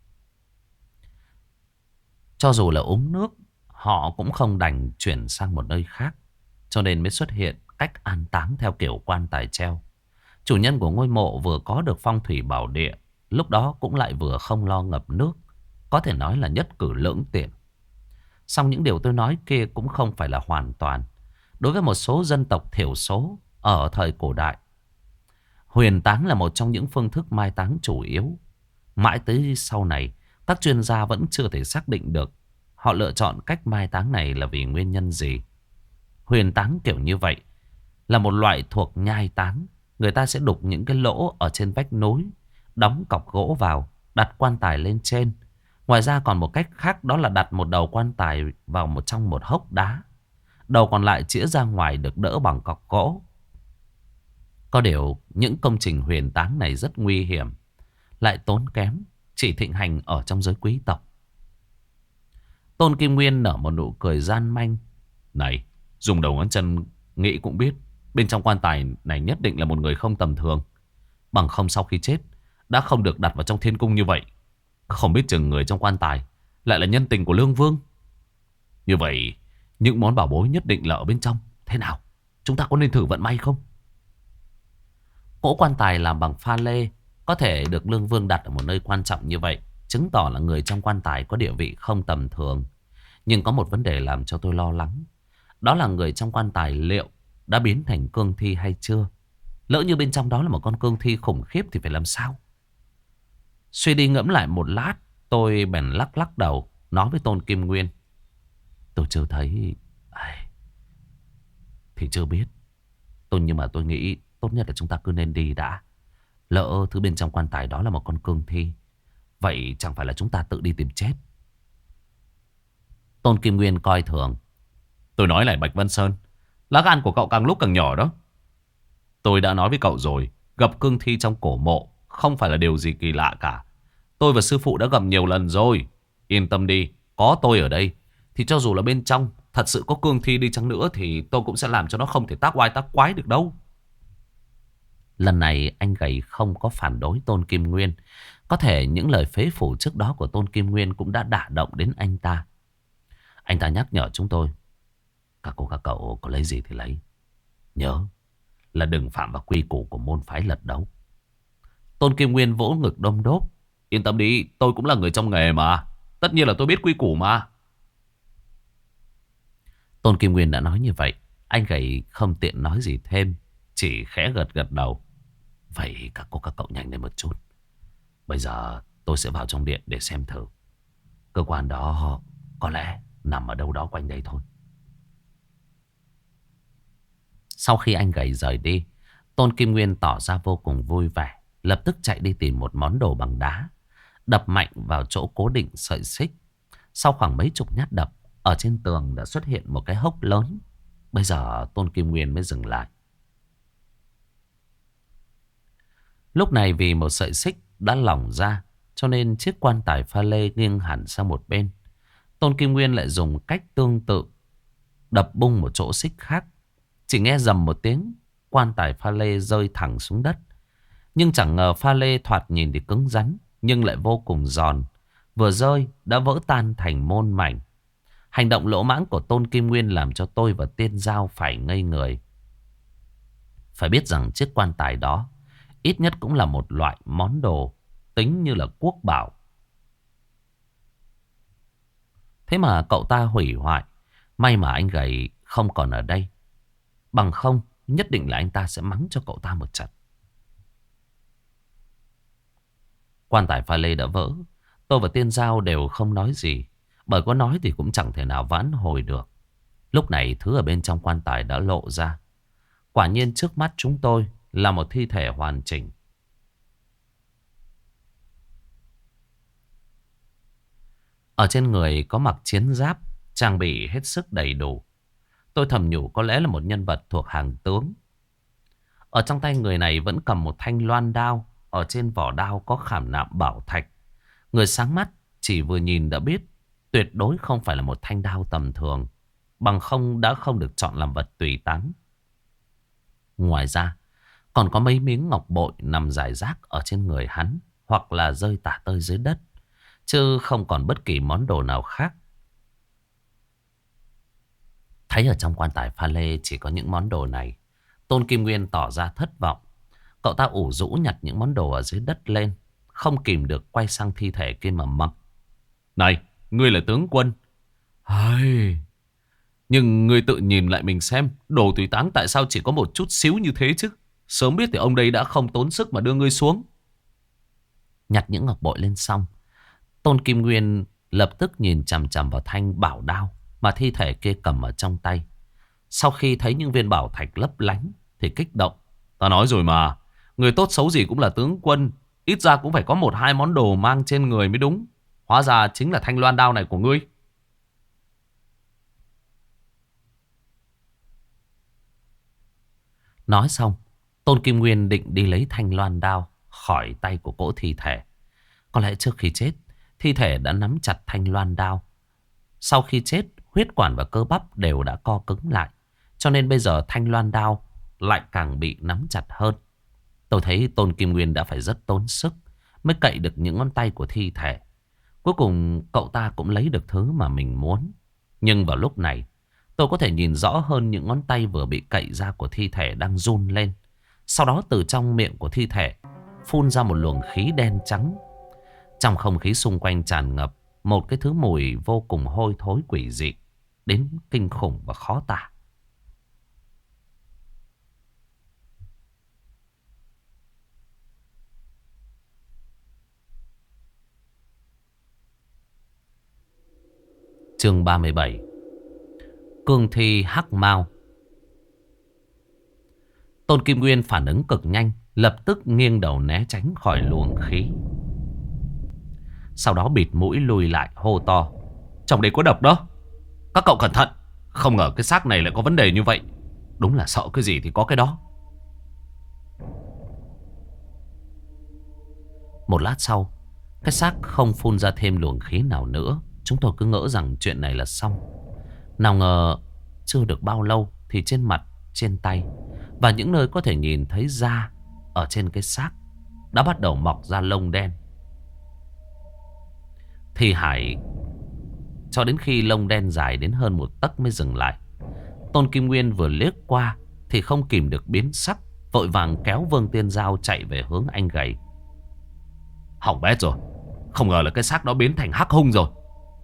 Cho dù là uống nước, họ cũng không đành chuyển sang một nơi khác. Cho nên mới xuất hiện cách an táng theo kiểu quan tài treo. Chủ nhân của ngôi mộ vừa có được phong thủy bảo địa, lúc đó cũng lại vừa không lo ngập nước. Có thể nói là nhất cử lưỡng tiện. Song những điều tôi nói kia cũng không phải là hoàn toàn. Đối với một số dân tộc thiểu số ở thời cổ đại, huyền táng là một trong những phương thức mai táng chủ yếu. Mãi tới sau này, các chuyên gia vẫn chưa thể xác định được họ lựa chọn cách mai táng này là vì nguyên nhân gì. Huyền táng kiểu như vậy là một loại thuộc nhai táng. Người ta sẽ đục những cái lỗ ở trên vách nối, đóng cọc gỗ vào, đặt quan tài lên trên. Ngoài ra còn một cách khác, đó là đặt một đầu quan tài vào trong một hốc đá. Đầu còn lại chĩa ra ngoài được đỡ bằng cọc gỗ. Có điều những công trình huyền táng này rất nguy hiểm, lại tốn kém, chỉ thịnh hành ở trong giới quý tộc. Tôn Kim Nguyên nở một nụ cười gian manh. Này, dùng đầu ngón chân nghĩ cũng biết, bên trong quan tài này nhất định là một người không tầm thường. Bằng không sau khi chết đã không được đặt vào trong thiên cung như vậy. Không biết chừng người trong quan tài lại là nhân tình của Lương Vương. Như vậy những món bảo bối nhất định là ở bên trong. Thế nào, chúng ta có nên thử vận may không? Cỗ quan tài làm bằng pha lê có thể được Lương Vương đặt ở một nơi quan trọng như vậy, chứng tỏ là người trong quan tài có địa vị không tầm thường. Nhưng có một vấn đề làm cho tôi lo lắng. Đó là người trong quan tài liệu đã biến thành cương thi hay chưa? Lỡ như bên trong đó là một con cương thi khủng khiếp thì phải làm sao? Suy đi ngẫm lại một lát, tôi bèn lắc lắc đầu, nói với Tôn Kim Nguyên. Tôi chưa thấy. Thì chưa biết. Nhưng mà tôi nghĩ tốt nhất là chúng ta cứ nên đi đã. Lỡ thứ bên trong quan tài đó là một con cương thi, vậy chẳng phải là chúng ta tự đi tìm chết? Tôn Kim Nguyên coi thường. Tôi nói lại Bạch Vân Sơn, lá gan của cậu càng lúc càng nhỏ đó. Tôi đã nói với cậu rồi, gặp cương thi trong cổ mộ không phải là điều gì kỳ lạ cả. Tôi và sư phụ đã gặp nhiều lần rồi. Yên tâm đi, có tôi ở đây thì cho dù là bên trong thật sự có cương thi đi chăng nữa thì tôi cũng sẽ làm cho nó không thể tác oai tác quái được đâu. Lần này anh Gầy không có phản đối Tôn Kim Nguyên. Có thể những lời phế phủ trước đó của Tôn Kim Nguyên cũng đã đả động đến anh ta. Anh ta nhắc nhở chúng tôi. Các cô các cậu có lấy gì thì lấy, nhớ là đừng phạm vào quy củ của môn phái lật đấu. Tôn Kim Nguyên vỗ ngực đôm đốp. Yên tâm đi, tôi cũng là người trong nghề mà. Tất nhiên là tôi biết quy củ mà. Tôn Kim Nguyên đã nói như vậy, anh Gầy không tiện nói gì thêm, chỉ khẽ gật gật đầu. Vậy các cô các cậu nhanh lên một chút. Bây giờ tôi sẽ vào trong điện để xem thử. Cơ quan đó có lẽ nằm ở đâu đó quanh đây thôi. Sau khi anh Gầy rời đi, Tôn Kim Nguyên tỏ ra vô cùng vui vẻ, lập tức chạy đi tìm một món đồ bằng đá, đập mạnh vào chỗ cố định sợi xích. Sau khoảng mấy chục nhát đập, ở trên tường đã xuất hiện một cái hốc lớn. Bây giờ Tôn Kim Nguyên mới dừng lại. Lúc này vì một sợi xích đã lỏng ra, cho nên chiếc quan tài pha lê nghiêng hẳn sang một bên. Tôn Kim Nguyên lại dùng cách tương tự, đập bung một chỗ xích khác. Chỉ nghe rầm một tiếng, quan tài pha lê rơi thẳng xuống đất. Nhưng chẳng ngờ pha lê thoạt nhìn thì cứng rắn, nhưng lại vô cùng giòn. Vừa rơi đã vỡ tan thành môn mảnh. Hành động lỗ mãng của Tôn Kim Nguyên làm cho tôi và Tiên Giao phải ngây người. Phải biết rằng chiếc quan tài đó ít nhất cũng là một loại món đồ tính như là quốc bảo. Thế mà cậu ta hủy hoại. May mà anh Gầy không còn ở đây. Bằng không nhất định là anh ta sẽ mắng cho cậu ta một trận. Quan tài pha lê đã vỡ. Tôi và Tiên Giao đều không nói gì, bởi có nói thì cũng chẳng thể nào vãn hồi được. Lúc này thứ ở bên trong quan tài đã lộ ra. Quả nhiên trước mắt chúng tôi là một thi thể hoàn chỉnh. Ở trên người có mặc chiến giáp, trang bị hết sức đầy đủ. Tôi thầm nhủ có lẽ là một nhân vật thuộc hàng tướng. Ở trong tay người này vẫn cầm một thanh loan đao. Ở trên vỏ đao có khảm nạm bảo thạch. Người sáng mắt chỉ vừa nhìn đã biết tuyệt đối không phải là một thanh đao tầm thường. Bằng không đã không được chọn làm vật tùy táng. Ngoài ra còn có mấy miếng ngọc bội nằm rải rác ở trên người hắn, hoặc là rơi tả tơi dưới đất, chứ không còn bất kỳ món đồ nào khác. Thấy ở trong quan tài pha lê chỉ có những món đồ này, Tôn Kim Nguyên tỏ ra thất vọng. Cậu ta ủ rũ nhặt những món đồ ở dưới đất lên, không kìm được quay sang thi thể kia mà mắng. Này, ngươi là tướng quân. Ai... Nhưng ngươi tự nhìn lại mình xem, đồ tùy táng tại sao chỉ có một chút xíu như thế chứ? Sớm biết thì ông đây đã không tốn sức mà đưa ngươi xuống. Nhặt những ngọc bội lên xong, Tôn Kim Nguyên lập tức nhìn chằm chằm vào thanh bảo đao mà thi thể kia cầm ở trong tay. Sau khi thấy những viên bảo thạch lấp lánh thì kích động. Ta nói rồi mà, người tốt xấu gì cũng là tướng quân, ít ra cũng phải có 1-2 món đồ mang trên người mới đúng. Hóa ra chính là thanh loan đao này của ngươi. Nói xong, Tôn Kim Nguyên định đi lấy thanh loan đao khỏi tay của cỗ thi thể. Có lẽ trước khi chết, thi thể đã nắm chặt thanh loan đao. Sau khi chết, huyết quản và cơ bắp đều đã co cứng lại. Cho nên bây giờ thanh loan đao lại càng bị nắm chặt hơn. Tôi thấy Tôn Kim Nguyên đã phải rất tốn sức mới cậy được những ngón tay của thi thể. Cuối cùng cậu ta cũng lấy được thứ mà mình muốn. Nhưng vào lúc này, tôi có thể nhìn rõ hơn những ngón tay vừa bị cậy ra của thi thể đang run lên. Sau đó từ trong miệng của thi thể phun ra một luồng khí đen trắng. Trong không khí xung quanh tràn ngập một cái thứ mùi vô cùng hôi thối quỷ dị, đến kinh khủng và khó tả. Chương 37. Cương thi hắc mao. Tôn Kim Nguyên phản ứng cực nhanh, lập tức nghiêng đầu né tránh khỏi luồng khí. Sau đó bịt mũi lùi lại hô to. Trong đây có độc đó, các cậu cẩn thận. Không ngờ cái xác này lại có vấn đề như vậy. Đúng là sợ cái gì thì có cái đó. Một lát sau, cái xác không phun ra thêm luồng khí nào nữa. Chúng tôi cứ ngỡ rằng chuyện này là xong. Nào ngờ chưa được bao lâu thì trên mặt, trên tay và những nơi có thể nhìn thấy da ở trên cái xác đã bắt đầu mọc ra lông đen. Thì Hải cho đến khi lông đen dài đến hơn 1 tấc mới dừng lại. Tôn Kim Nguyên vừa liếc qua thì không kìm được biến sắc, vội vàng kéo Vương Tiên Giao chạy về hướng anh gầy. Hỏng bét rồi, không ngờ là cái xác đó biến thành hắc hung rồi.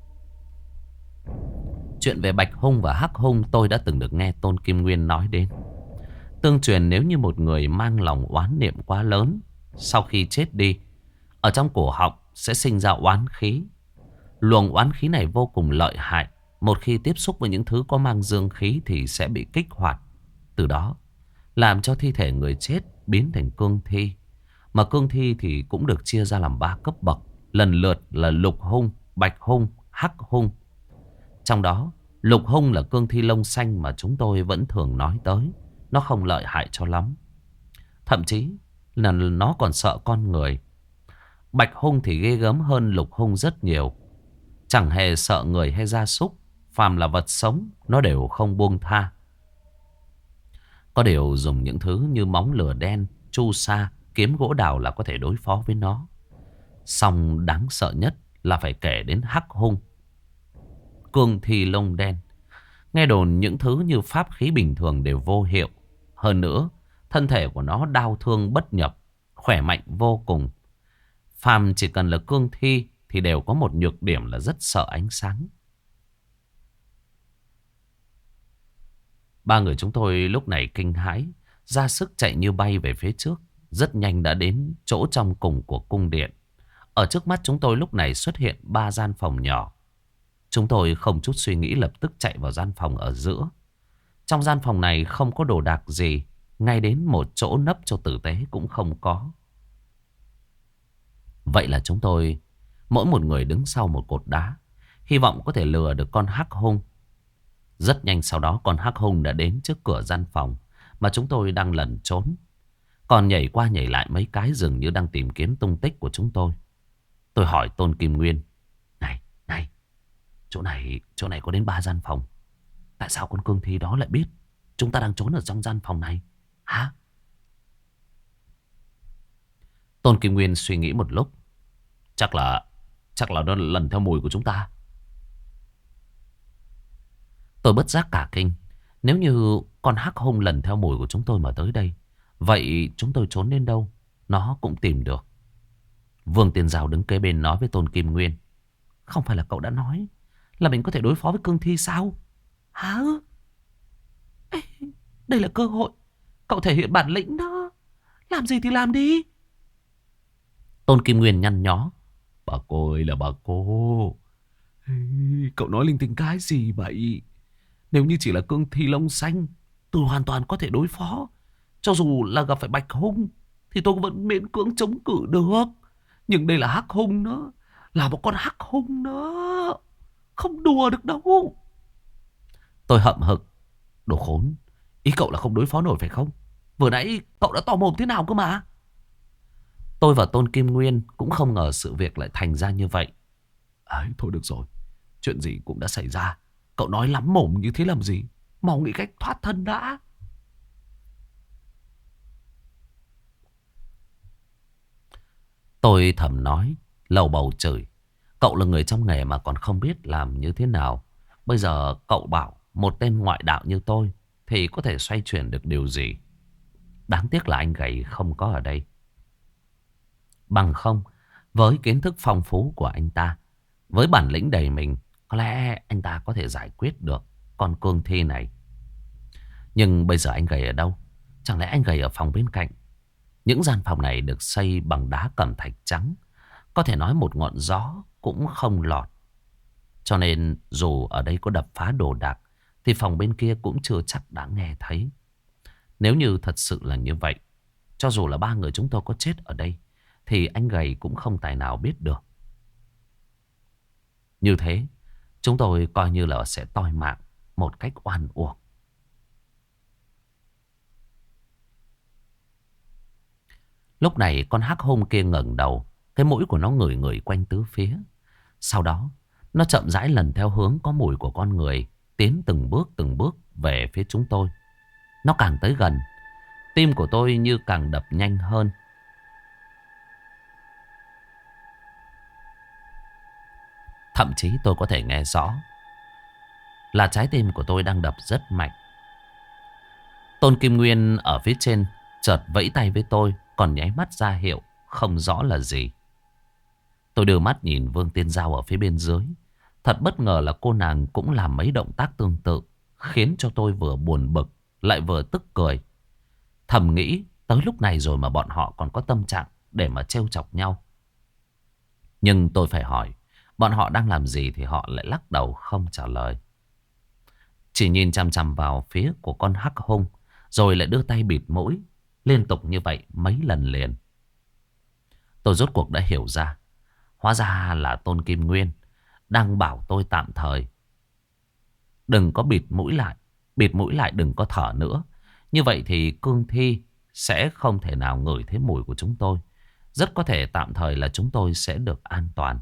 Chuyện về bạch hung và hắc hung tôi đã từng được nghe Tôn Kim Nguyên nói đến. Tương truyền nếu như một người mang lòng oán niệm quá lớn, sau khi chết đi, ở trong cổ họng sẽ sinh ra oán khí. Luồng oán khí này vô cùng lợi hại. Một khi tiếp xúc với những thứ có mang dương khí thì sẽ bị kích hoạt. Từ đó làm cho thi thể người chết biến thành cương thi. Mà cương thi thì cũng được chia ra làm 3 cấp bậc, lần lượt là lục hung, bạch hung, hắc hung. Trong đó lục hung là cương thi lông xanh mà chúng tôi vẫn thường nói tới. Nó không lợi hại cho lắm, thậm chí là nó còn sợ con người. Bạch hung thì ghê gớm hơn lục hung rất nhiều. Chẳng hề sợ người hay gia súc, phàm là vật sống nó đều không buông tha. Có điều dùng những thứ như móng lửa đen, chu sa, kiếm gỗ đào là có thể đối phó với nó. Song đáng sợ nhất là phải kể đến hắc hung, cương thi lông đen. Nghe đồn những thứ như pháp khí bình thường đều vô hiệu. Hơn nữa, thân thể của nó đau thương bất nhập, khỏe mạnh vô cùng. Phàm chỉ cần là cương thi thì đều có một nhược điểm là rất sợ ánh sáng. 3 người chúng tôi lúc này kinh hãi, ra sức chạy như bay về phía trước. Rất nhanh đã đến chỗ trong cùng của cung điện. Ở trước mắt chúng tôi lúc này xuất hiện 3 gian phòng nhỏ. Chúng tôi không chút suy nghĩ lập tức chạy vào gian phòng ở giữa. Trong gian phòng này không có đồ đạc gì, ngay đến một chỗ nấp cho tử tế cũng không có. Vậy là chúng tôi mỗi một người đứng sau một cột đá, hy vọng có thể lừa được con hắc hung. Rất nhanh sau đó con hắc hung đã đến trước cửa gian phòng mà chúng tôi đang lẩn trốn. Còn nhảy qua nhảy lại mấy cái dường như đang tìm kiếm tung tích của chúng tôi. Tôi hỏi Tôn Kim Nguyên: Này, chỗ này có đến 3 gian phòng. Tại sao con cương thi đó lại biết chúng ta đang trốn ở trong gian phòng này? Hả? Tôn Kim Nguyên suy nghĩ một lúc. Chắc là nó lần theo mùi của chúng ta. Tôi bất giác cả kinh. Nếu như con hắc hung lần theo mùi của chúng tôi mà tới đây, vậy chúng tôi trốn đến đâu nó cũng tìm được. Vương Tiên Giao đứng kế bên nói với Tôn Kim Nguyên: Không phải là cậu đã nói là mình có thể đối phó với cương thi sao? Hả? Ê, đây là cơ hội cậu thể hiện bản lĩnh đó. Làm gì thì làm đi. Tôn Kim Nguyên nhăn nhó: Bà cô ơi là bà cô. Ê, cậu nói linh tinh cái gì vậy? Nếu như chỉ là cương thi lông xanh, tôi hoàn toàn có thể đối phó. Cho dù là gặp phải bạch hung thì tôi vẫn miễn cưỡng chống cự được. Nhưng đây là hắc hung đó, là một con hắc hung đó, không đùa được đâu. Tôi hậm hực: Đồ khốn, ý cậu là không đối phó nổi phải không? Vừa nãy cậu đã to mồm thế nào cơ mà? Tôi và Tôn Kim Nguyên cũng không ngờ sự việc lại thành ra như vậy. Ấy, thôi được rồi, chuyện gì cũng đã xảy ra. Cậu nói lắm mồm như thế làm gì? Mau nghĩ cách thoát thân đã. Tôi thầm nói, lầu bầu chửi: Cậu là người trong nghề mà còn không biết làm như thế nào. Bây giờ cậu bảo một tên ngoại đạo như tôi thì có thể xoay chuyển được điều gì? Đáng tiếc là anh Gầy không có ở đây. Bằng không, với kiến thức phong phú của anh ta, với bản lĩnh đầy mình, có lẽ anh ta có thể giải quyết được con cương thi này. Nhưng bây giờ anh Gầy ở đâu? Chẳng lẽ anh Gầy ở phòng bên cạnh? Những gian phòng này được xây bằng đá cẩm thạch trắng, có thể nói một ngọn gió cũng không lọt. Cho nên dù ở đây có đập phá đồ đạc thì phòng bên kia cũng chưa chắc đã nghe thấy. Nếu như thật sự là như vậy, cho dù là 3 người chúng tôi có chết ở đây thì anh Gầy cũng không tài nào biết được. Như thế, chúng tôi coi như là sẽ toi mạng một cách oan uổng. Lúc này con hắc hung kia ngẩng đầu, cái mũi của nó ngửi ngửi quanh tứ phía. Sau đó, nó chậm rãi lần theo hướng có mùi của con người, tiến từng bước về phía chúng tôi. Nó càng tới gần, tim của tôi như càng đập nhanh hơn. Thậm chí tôi có thể nghe rõ là trái tim của tôi đang đập rất mạnh. Tôn Kim Nguyên ở phía trên chợt vẫy tay với tôi, còn nháy mắt ra hiệu không rõ là gì. Tôi đưa mắt nhìn Vương Tiên Giao ở phía bên dưới. Thật bất ngờ là cô nàng cũng làm mấy động tác tương tự, khiến cho tôi vừa buồn bực lại vừa tức cười. Thầm nghĩ tới lúc này rồi mà bọn họ còn có tâm trạng để mà trêu chọc nhau. Nhưng tôi phải hỏi, bọn họ đang làm gì thì họ lại lắc đầu không trả lời. Chỉ nhìn chằm chằm vào phía của con hắc hung, rồi lại đưa tay bịt mũi, liên tục như vậy mấy lần liền. Tôi rốt cuộc đã hiểu ra. Hóa ra là Tôn Kim Nguyên đang bảo tôi tạm thời đừng có bịt mũi lại. Bịt mũi lại, đừng có thở nữa. Như vậy thì cương thi sẽ không thể nào ngửi thấy mùi của chúng tôi. Rất có thể tạm thời là chúng tôi sẽ được an toàn.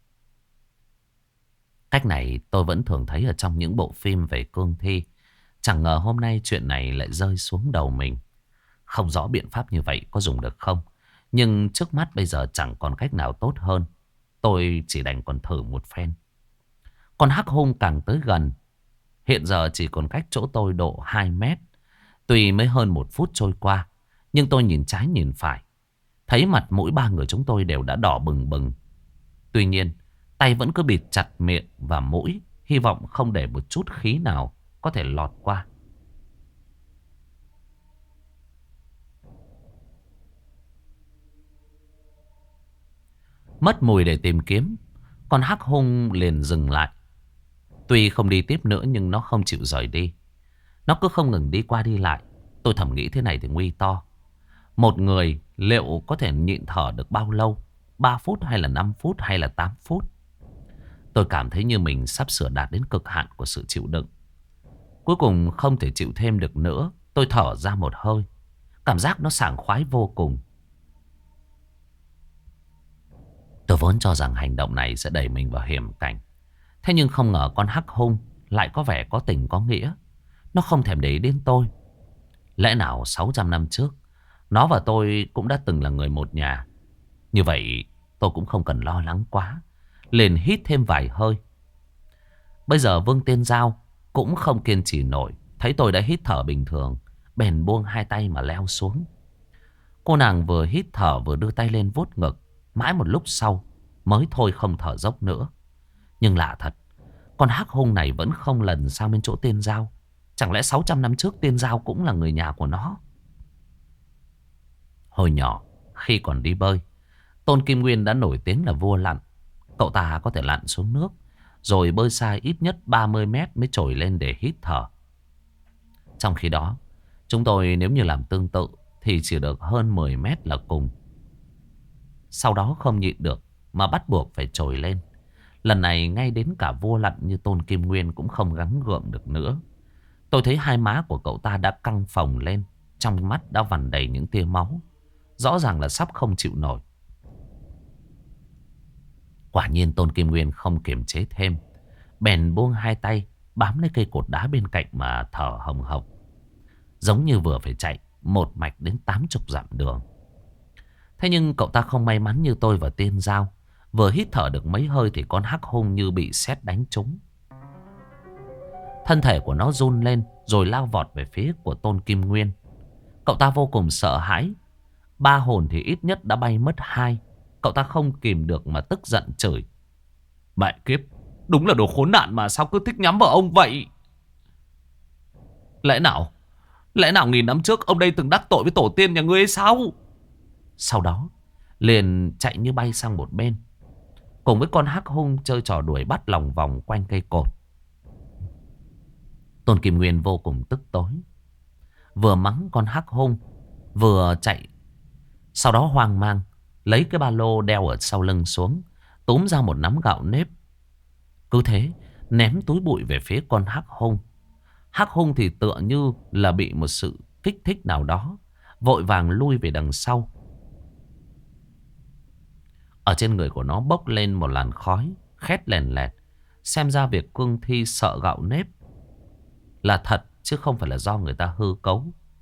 Cách này tôi vẫn thường thấy ở trong những bộ phim về cương thi. Chẳng ngờ hôm nay chuyện này lại rơi xuống đầu mình. Không rõ biện pháp như vậy có dùng được không. Nhưng trước mắt bây giờ chẳng còn cách nào tốt hơn. Tôi chỉ đành còn thử một phen. Con hắc hung càng tới gần. Hiện giờ chỉ còn cách chỗ tôi độ 2 mét. Tuy mới hơn 1 phút trôi qua, nhưng tôi nhìn trái nhìn phải, thấy mặt mũi 3 người chúng tôi đều đã đỏ bừng bừng. Tuy nhiên, tay vẫn cứ bịt chặt miệng và mũi, hy vọng không để một chút khí nào có thể lọt qua. Mất mùi để tìm kiếm, con hắc hung liền dừng lại. Tuy không đi tiếp nữa nhưng nó không chịu rời đi. Nó cứ không ngừng đi qua đi lại. Tôi thầm nghĩ thế này thì nguy to. Một người liệu có thể nhịn thở được bao lâu? 3 phút hay là 5 phút hay là 8 phút? Tôi cảm thấy như mình sắp sửa đạt đến cực hạn của sự chịu đựng. Cuối cùng không thể chịu thêm được nữa. Tôi thở ra một hơi. Cảm giác nó sảng khoái vô cùng. Tôi vốn cho rằng hành động này sẽ đẩy mình vào hiểm cảnh. Thế nhưng không ngờ con hắc hung lại có vẻ có tình có nghĩa. Nó không thèm để ý đến tôi. Lẽ nào 600 năm trước nó và tôi cũng đã từng là người một nhà. Như vậy tôi cũng không cần lo lắng quá. Liền hít thêm vài hơi. Bây giờ Vương Tiên Giao cũng không kiên trì nổi. Thấy tôi đã hít thở bình thường, bèn buông hai tay mà leo xuống. Cô nàng vừa hít thở vừa đưa tay lên vuốt ngực. Mãi một lúc sau mới thôi không thở dốc nữa. Nhưng lạ thật, con hắc hung này vẫn không lần sang bên chỗ Tiên Giao. Chẳng lẽ 600 năm trước Tiên Giao cũng là người nhà của nó? Hồi nhỏ khi còn đi bơi, Tôn Kim Nguyên đã nổi tiếng là vua lặn. Cậu ta có thể lặn xuống nước rồi bơi xa ít nhất 30 mét mới trồi lên để hít thở. Trong khi đó, chúng tôi nếu như làm tương tự thì chỉ được hơn 10 mét là cùng. Sau đó không nhịn được mà bắt buộc phải trồi lên. Lần này ngay đến cả vua lặn như Tôn Kim Nguyên cũng không gắng gượng được nữa. Tôi thấy hai má của cậu ta đã căng phồng lên, trong mắt đã vằn đầy những tia máu. Rõ ràng là sắp không chịu nổi. Quả nhiên Tôn Kim Nguyên không kiềm chế thêm, bèn buông hai tay bám lấy cây cột đá bên cạnh mà thở hồng hộc, giống như vừa phải chạy một mạch đến 80 dặm đường. Thế nhưng cậu ta không may mắn như tôi và Tiên Giao. Vừa hít thở được mấy hơi thì con hắc hung như bị sét đánh trúng. Thân thể của nó run lên rồi lao vọt về phía của Tôn Kim Nguyên. Cậu ta vô cùng sợ hãi. 3 hồn thì ít nhất đã bay mất 2. Cậu ta không kìm được mà tức giận chửi: mẹ kiếp, đúng là đồ khốn nạn mà sao cứ thích nhắm vào ông vậy? Lẽ nào nghìn năm trước ông đây từng đắc tội với tổ tiên nhà ngươi hay sao? Sau đó liền chạy như bay sang một bên, cùng với con hắc hung chơi trò đuổi bắt lòng vòng quanh cây cột. Tôn Kim Nguyên vô cùng tức tối, vừa mắng con hắc hung vừa chạy. Sau đó hoang mang lấy cái ba lô đeo ở sau lưng xuống, túm ra một nắm gạo nếp. Cứ thế ném túi bụi về phía con hắc hung. Hắc hung thì tựa như là bị một sự kích thích nào đó, vội vàng lui về đằng sau. Ở trên người của nó bốc lên một làn khói khét lèn lẹt. Xem ra việc cương thi sợ gạo nếp là thật, chứ không phải là do người ta hư cấu.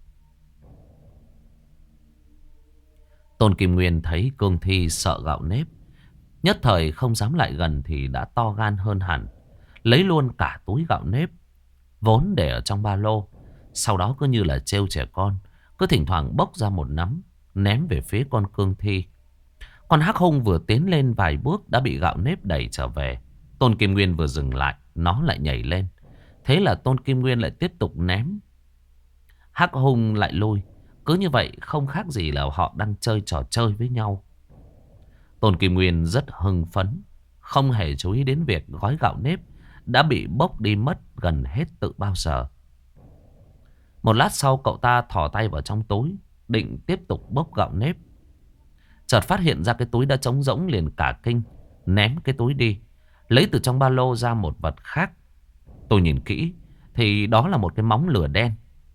Tôn Kim Nguyên thấy cương thi sợ gạo nếp, nhất thời không dám lại gần thì đã to gan hơn hẳn. Lấy luôn cả túi gạo nếp vốn để ở trong ba lô. Sau đó cứ như là trêu trẻ con, cứ thỉnh thoảng bốc ra một nắm ném về phía con cương thi. Con hắc hung vừa tiến lên vài bước đã bị gạo nếp đẩy trở về. Tôn Kim Nguyên vừa dừng lại, nó lại nhảy lên. Thế là Tôn Kim Nguyên lại tiếp tục ném. Hắc hung lại lui. Cứ như vậy không khác gì là họ đang chơi trò chơi với nhau. Tôn Kim Nguyên rất hưng phấn, không hề chú ý đến việc gói gạo nếp đã bị bốc đi mất gần hết từ bao giờ. Một lát sau cậu ta thò tay vào trong túi, định tiếp tục bốc gạo nếp. Chợt phát hiện ra cái túi đã trống rỗng, liền cả kinh, ném cái túi đi, lấy từ trong ba lô ra một vật khác. Tôi nhìn kỹ thì đó là một cái móng lửa đen.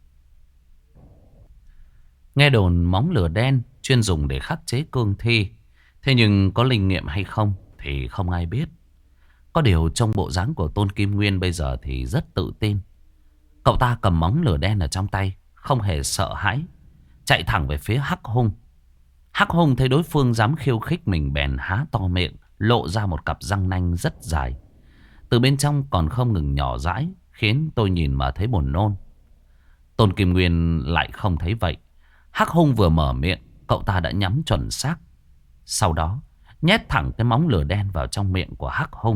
Nghe đồn móng lửa đen chuyên dùng để khắc chế cương thi. Thế nhưng có linh nghiệm hay không thì không ai biết. Có điều trong bộ dáng của Tôn Kim Nguyên bây giờ thì rất tự tin. Cậu ta cầm móng lửa đen ở trong tay, không hề sợ hãi, chạy thẳng về phía hắc hung. Hắc hung thấy đối phương dám khiêu khích mình bèn há to miệng, lộ ra một cặp răng nanh rất dài. Từ bên trong còn không ngừng nhỏ dãi, khiến tôi nhìn mà thấy buồn nôn. Tôn Kim Nguyên lại không thấy vậy. Hắc hung vừa mở miệng, cậu ta đã nhắm chuẩn xác. Sau đó nhét thẳng cái móng lửa đen vào trong miệng của hắc hung.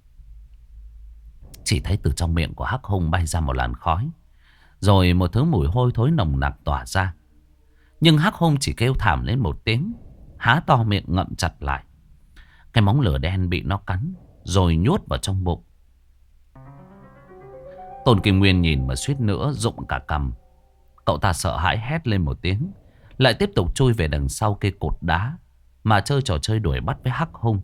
Chỉ thấy từ trong miệng của hắc hung bay ra một làn khói, rồi một thứ mùi hôi thối nồng nặc tỏa ra. Nhưng hắc hung chỉ kêu thảm lên một tiếng, há to miệng ngậm chặt lại. Cái móng lửa đen bị nó cắn rồi nhốt vào trong bụng. Tôn Kim Nguyên nhìn mà suýt nữa rụng cả cằm. Cậu ta sợ hãi hét lên một tiếng, lại tiếp tục chui về đằng sau cây cột đá mà chơi trò chơi đuổi bắt với Hắc Hung.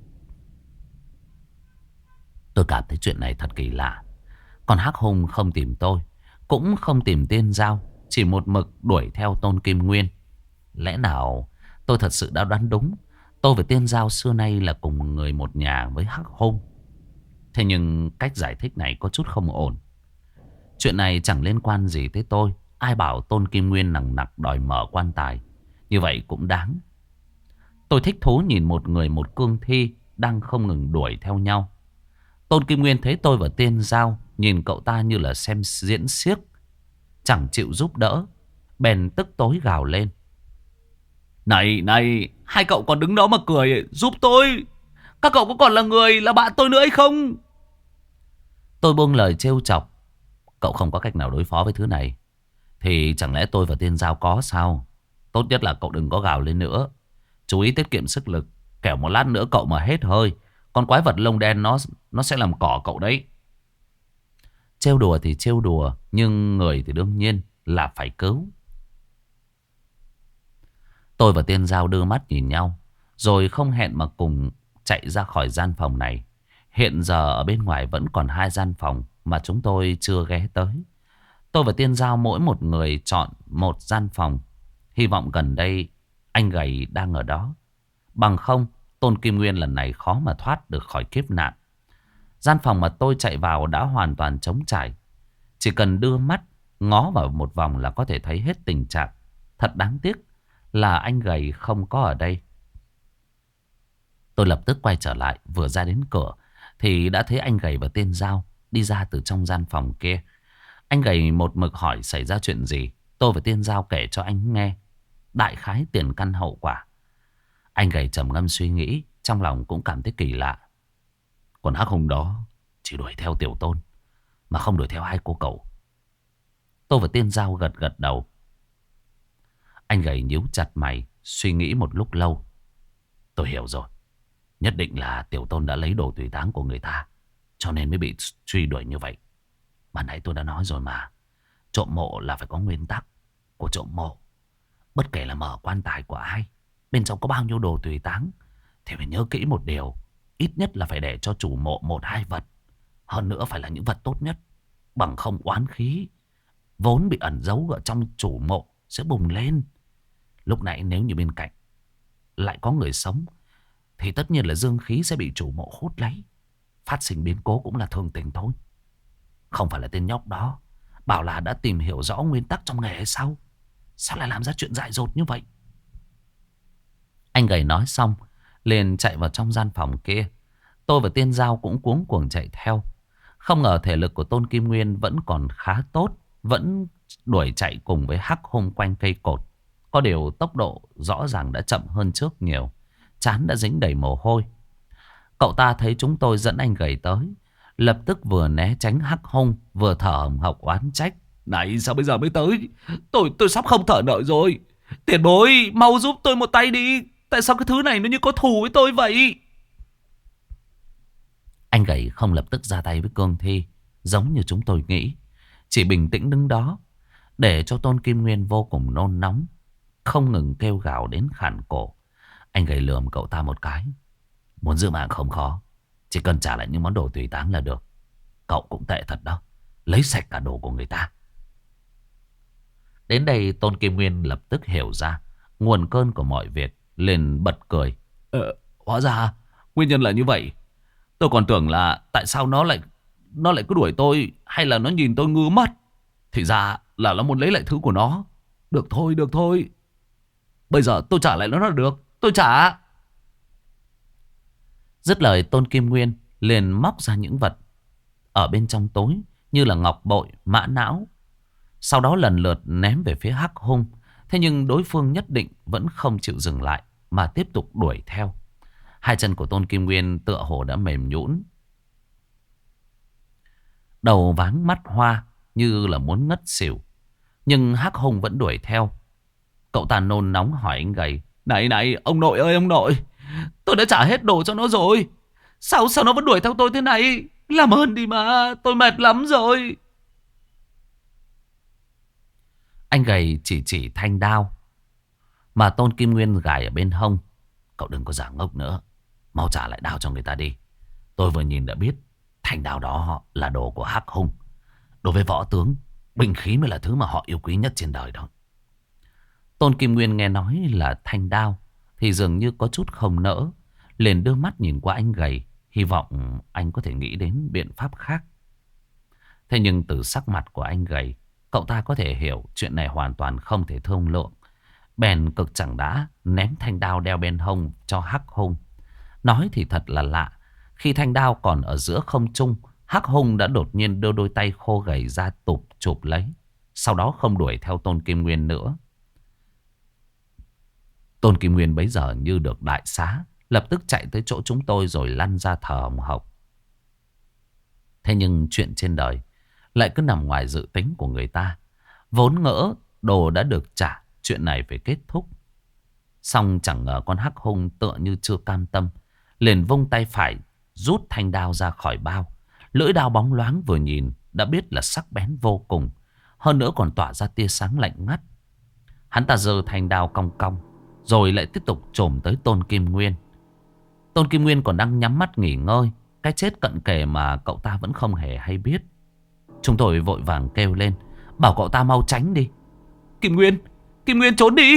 Tôi cảm thấy chuyện này thật kỳ lạ. Còn Hắc Hung không tìm tôi, cũng không tìm Tiên Giao, chỉ một mực đuổi theo Tôn Kim Nguyên. Lẽ nào tôi thật sự đã đoán đúng, tôi và Tiên Giao xưa nay là cùng người một nhà với Hắc Hung? Thế nhưng cách giải thích này có chút không ổn. Chuyện này chẳng liên quan gì tới tôi. Ai bảo Tôn Kim Nguyên nằng nặc đòi mở quan tài, như vậy cũng đáng. Tôi thích thú nhìn một người một cương thi đang không ngừng đuổi theo nhau. Tôn Kim Nguyên thấy tôi và Tiên Giao, nhìn cậu ta như là xem diễn xiếc, chẳng chịu giúp đỡ, bèn tức tối gào lên: Này này, hai cậu còn đứng đó mà cười, giúp tôi. Các cậu có còn là người, là bạn tôi nữa hay không? Tôi buông lời trêu chọc: Cậu không có cách nào đối phó với thứ này thì chẳng lẽ tôi và Tiên Giao có sao? Tốt nhất là cậu đừng có gào lên nữa, chú ý tiết kiệm sức lực, kẻo một lát nữa cậu mà hết hơi, con quái vật lông đen nó sẽ làm cỏ cậu đấy. Trêu đùa thì trêu đùa, nhưng người thì đương nhiên là phải cứu. Tôi và Tiên Giao đưa mắt nhìn nhau, rồi không hẹn mà cùng chạy ra khỏi gian phòng này. Hiện giờ ở bên ngoài vẫn còn 2 gian phòng mà chúng tôi chưa ghé tới. Tôi và Tiên Giao mỗi một người chọn một gian phòng, hy vọng gần đây anh gầy đang ở đó. Bằng không, Tôn Kim Nguyên lần này khó mà thoát được khỏi kiếp nạn. Gian phòng mà tôi chạy vào đã hoàn toàn trống trải. Chỉ cần đưa mắt ngó vào một vòng là có thể thấy hết tình trạng. Thật đáng tiếc là anh gầy không có ở đây. Tôi lập tức quay trở lại, vừa ra đến cửa thì đã thấy anh gầy và Tiên Giao đi ra từ trong gian phòng kia. Anh gầy một mực hỏi xảy ra chuyện gì. Tôi và Tiên Giao kể cho anh nghe đại khái tiền căn hậu quả. Anh gầy trầm ngâm suy nghĩ, trong lòng cũng cảm thấy kỳ lạ. Còn Hắc Hùng đó chỉ đuổi theo Tiểu Tôn, mà không đuổi theo hai cô cậu. Tôi và Tiên Giao gật gật đầu. Anh gầy nhíu chặt mày, suy nghĩ một lúc lâu. Tôi hiểu rồi. Nhất định là Tiểu Tôn đã lấy đồ tùy táng của người ta, cho nên mới bị truy đuổi như vậy. Ban nãy tôi đã nói rồi mà, trộm mộ là phải có nguyên tắc của trộm mộ. Bất kể là mở quan tài của ai, bên trong có bao nhiêu đồ tùy táng, thì phải nhớ kỹ một điều: ít nhất là phải để cho chủ mộ 1-2 vật. Hơn nữa phải là những vật tốt nhất, bằng không oán khí vốn bị ẩn giấu ở trong chủ mộ sẽ bùng lên. Lúc nãy nếu như bên cạnh lại có người sống, thì tất nhiên là dương khí sẽ bị chủ mộ hút lấy. Phát sinh biến cố cũng là thường tình thôi. Không phải là tên nhóc đó bảo là đã tìm hiểu rõ nguyên tắc trong nghề hay sao? Sao lại làm ra chuyện dại dột như vậy? Anh gầy nói xong liền chạy vào trong gian phòng kia. Tôi và Tiên Giao cũng cuống cuồng chạy theo. Không ngờ thể lực của Tôn Kim Nguyên vẫn còn khá tốt, vẫn đuổi chạy cùng với Hắc Hung quanh cây cột. Có điều tốc độ rõ ràng đã chậm hơn trước nhiều, trán đã dính đầy mồ hôi. Cậu ta thấy chúng tôi dẫn anh gầy tới, lập tức vừa né tránh Hắc Hung, vừa thở hổn hộc oán trách: Này, sao bây giờ mới tới? Tôi sắp không thở nổi rồi. Tiền bối, mau giúp tôi một tay đi. Tại sao cái thứ này nó như có thù với tôi vậy? Anh gầy không lập tức ra tay với cương thi giống như chúng tôi nghĩ, chỉ bình tĩnh đứng đó, để cho Tôn Kim Nguyên vô cùng nôn nóng, không ngừng kêu gào đến khản cổ. Anh gầy lườm cậu ta một cái: Muốn giữ mạng không khó, chỉ cần trả lại những món đồ tùy táng là được. Cậu cũng tệ thật đó, lấy sạch cả đồ của người ta. Đến đây Tôn Kim Nguyên lập tức hiểu ra nguồn cơn của mọi việc, liền bật cười: Hóa ra nguyên nhân là như vậy. Tôi còn tưởng là tại sao nó lại cứ đuổi tôi, hay là nó nhìn tôi ngứa mắt. Thì ra là nó muốn lấy lại thứ của nó. Được thôi, được thôi. Bây giờ tôi trả lại nó là được. Tôi trả. Dứt lời, Tôn Kim Nguyên liền móc ra những vật ở bên trong tối, như là ngọc bội, mã não. Sau đó lần lượt ném về phía Hắc Hung. Thế nhưng đối phương nhất định vẫn không chịu dừng lại, mà tiếp tục đuổi theo. Hai chân của Tôn Kim Nguyên tựa hồ đã mềm nhũn, đầu váng mắt hoa, như là muốn ngất xỉu. Nhưng Hắc Hung vẫn đuổi theo. Cậu ta nôn nóng hỏi anh gầy: Này này, ông nội ơi ông nội, tôi đã trả hết đồ cho nó rồi, sao nó vẫn đuổi theo tôi thế này? Làm ơn đi mà, tôi mệt lắm rồi. Anh gầy chỉ thanh đao mà Tôn Kim Nguyên gài ở bên hông. Cậu đừng có giả ngốc nữa. Mau trả lại đao cho người ta đi. Tôi vừa nhìn đã biết thanh đao đó là đồ của Hắc Hung. Đối với võ tướng, binh khí mới là thứ mà họ yêu quý nhất trên đời đó. Tôn Kim Nguyên nghe nói là thanh đao thì dường như có chút không nỡ, liền đưa mắt nhìn qua anh gầy, hy vọng anh có thể nghĩ đến biện pháp khác. Thế nhưng từ sắc mặt của anh gầy, cậu ta có thể hiểu chuyện này hoàn toàn không thể thương lượng. Bèn cực chẳng đã ném thanh đao đeo bên hông cho Hắc Hung. Nói thì thật là lạ, khi thanh đao còn ở giữa không trung, Hắc Hung đã đột nhiên đưa đôi tay khô gầy ra chụp lấy. Sau đó không đuổi theo Tôn Kim Nguyên nữa. Tôn Kim Nguyên bấy giờ như được đại xá, lập tức chạy tới chỗ chúng tôi rồi lăn ra thở hồng hộc. Thế nhưng chuyện trên đời lại cứ nằm ngoài dự tính của người ta. Vốn ngỡ đồ đã được trả, chuyện này phải kết thúc. Xong chẳng ngờ con Hắc Hung tựa như chưa cam tâm, liền vung tay phải rút thanh đao ra khỏi bao. Lưỡi đao bóng loáng vừa nhìn đã biết là sắc bén vô cùng, hơn nữa còn tỏa ra tia sáng lạnh ngắt. Hắn ta giơ thanh đao cong cong rồi lại tiếp tục chồm tới Tôn Kim Nguyên. Tôn Kim Nguyên còn đang nhắm mắt nghỉ ngơi, cái chết cận kề mà cậu ta vẫn không hề hay biết. Chúng tôi vội vàng kêu lên, bảo cậu ta mau tránh đi. Kim Nguyên, Kim Nguyên trốn đi.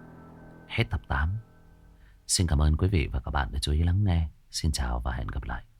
Hết tập 8. Xin cảm ơn quý vị và các bạn đã chú ý lắng nghe. Xin chào và hẹn gặp lại.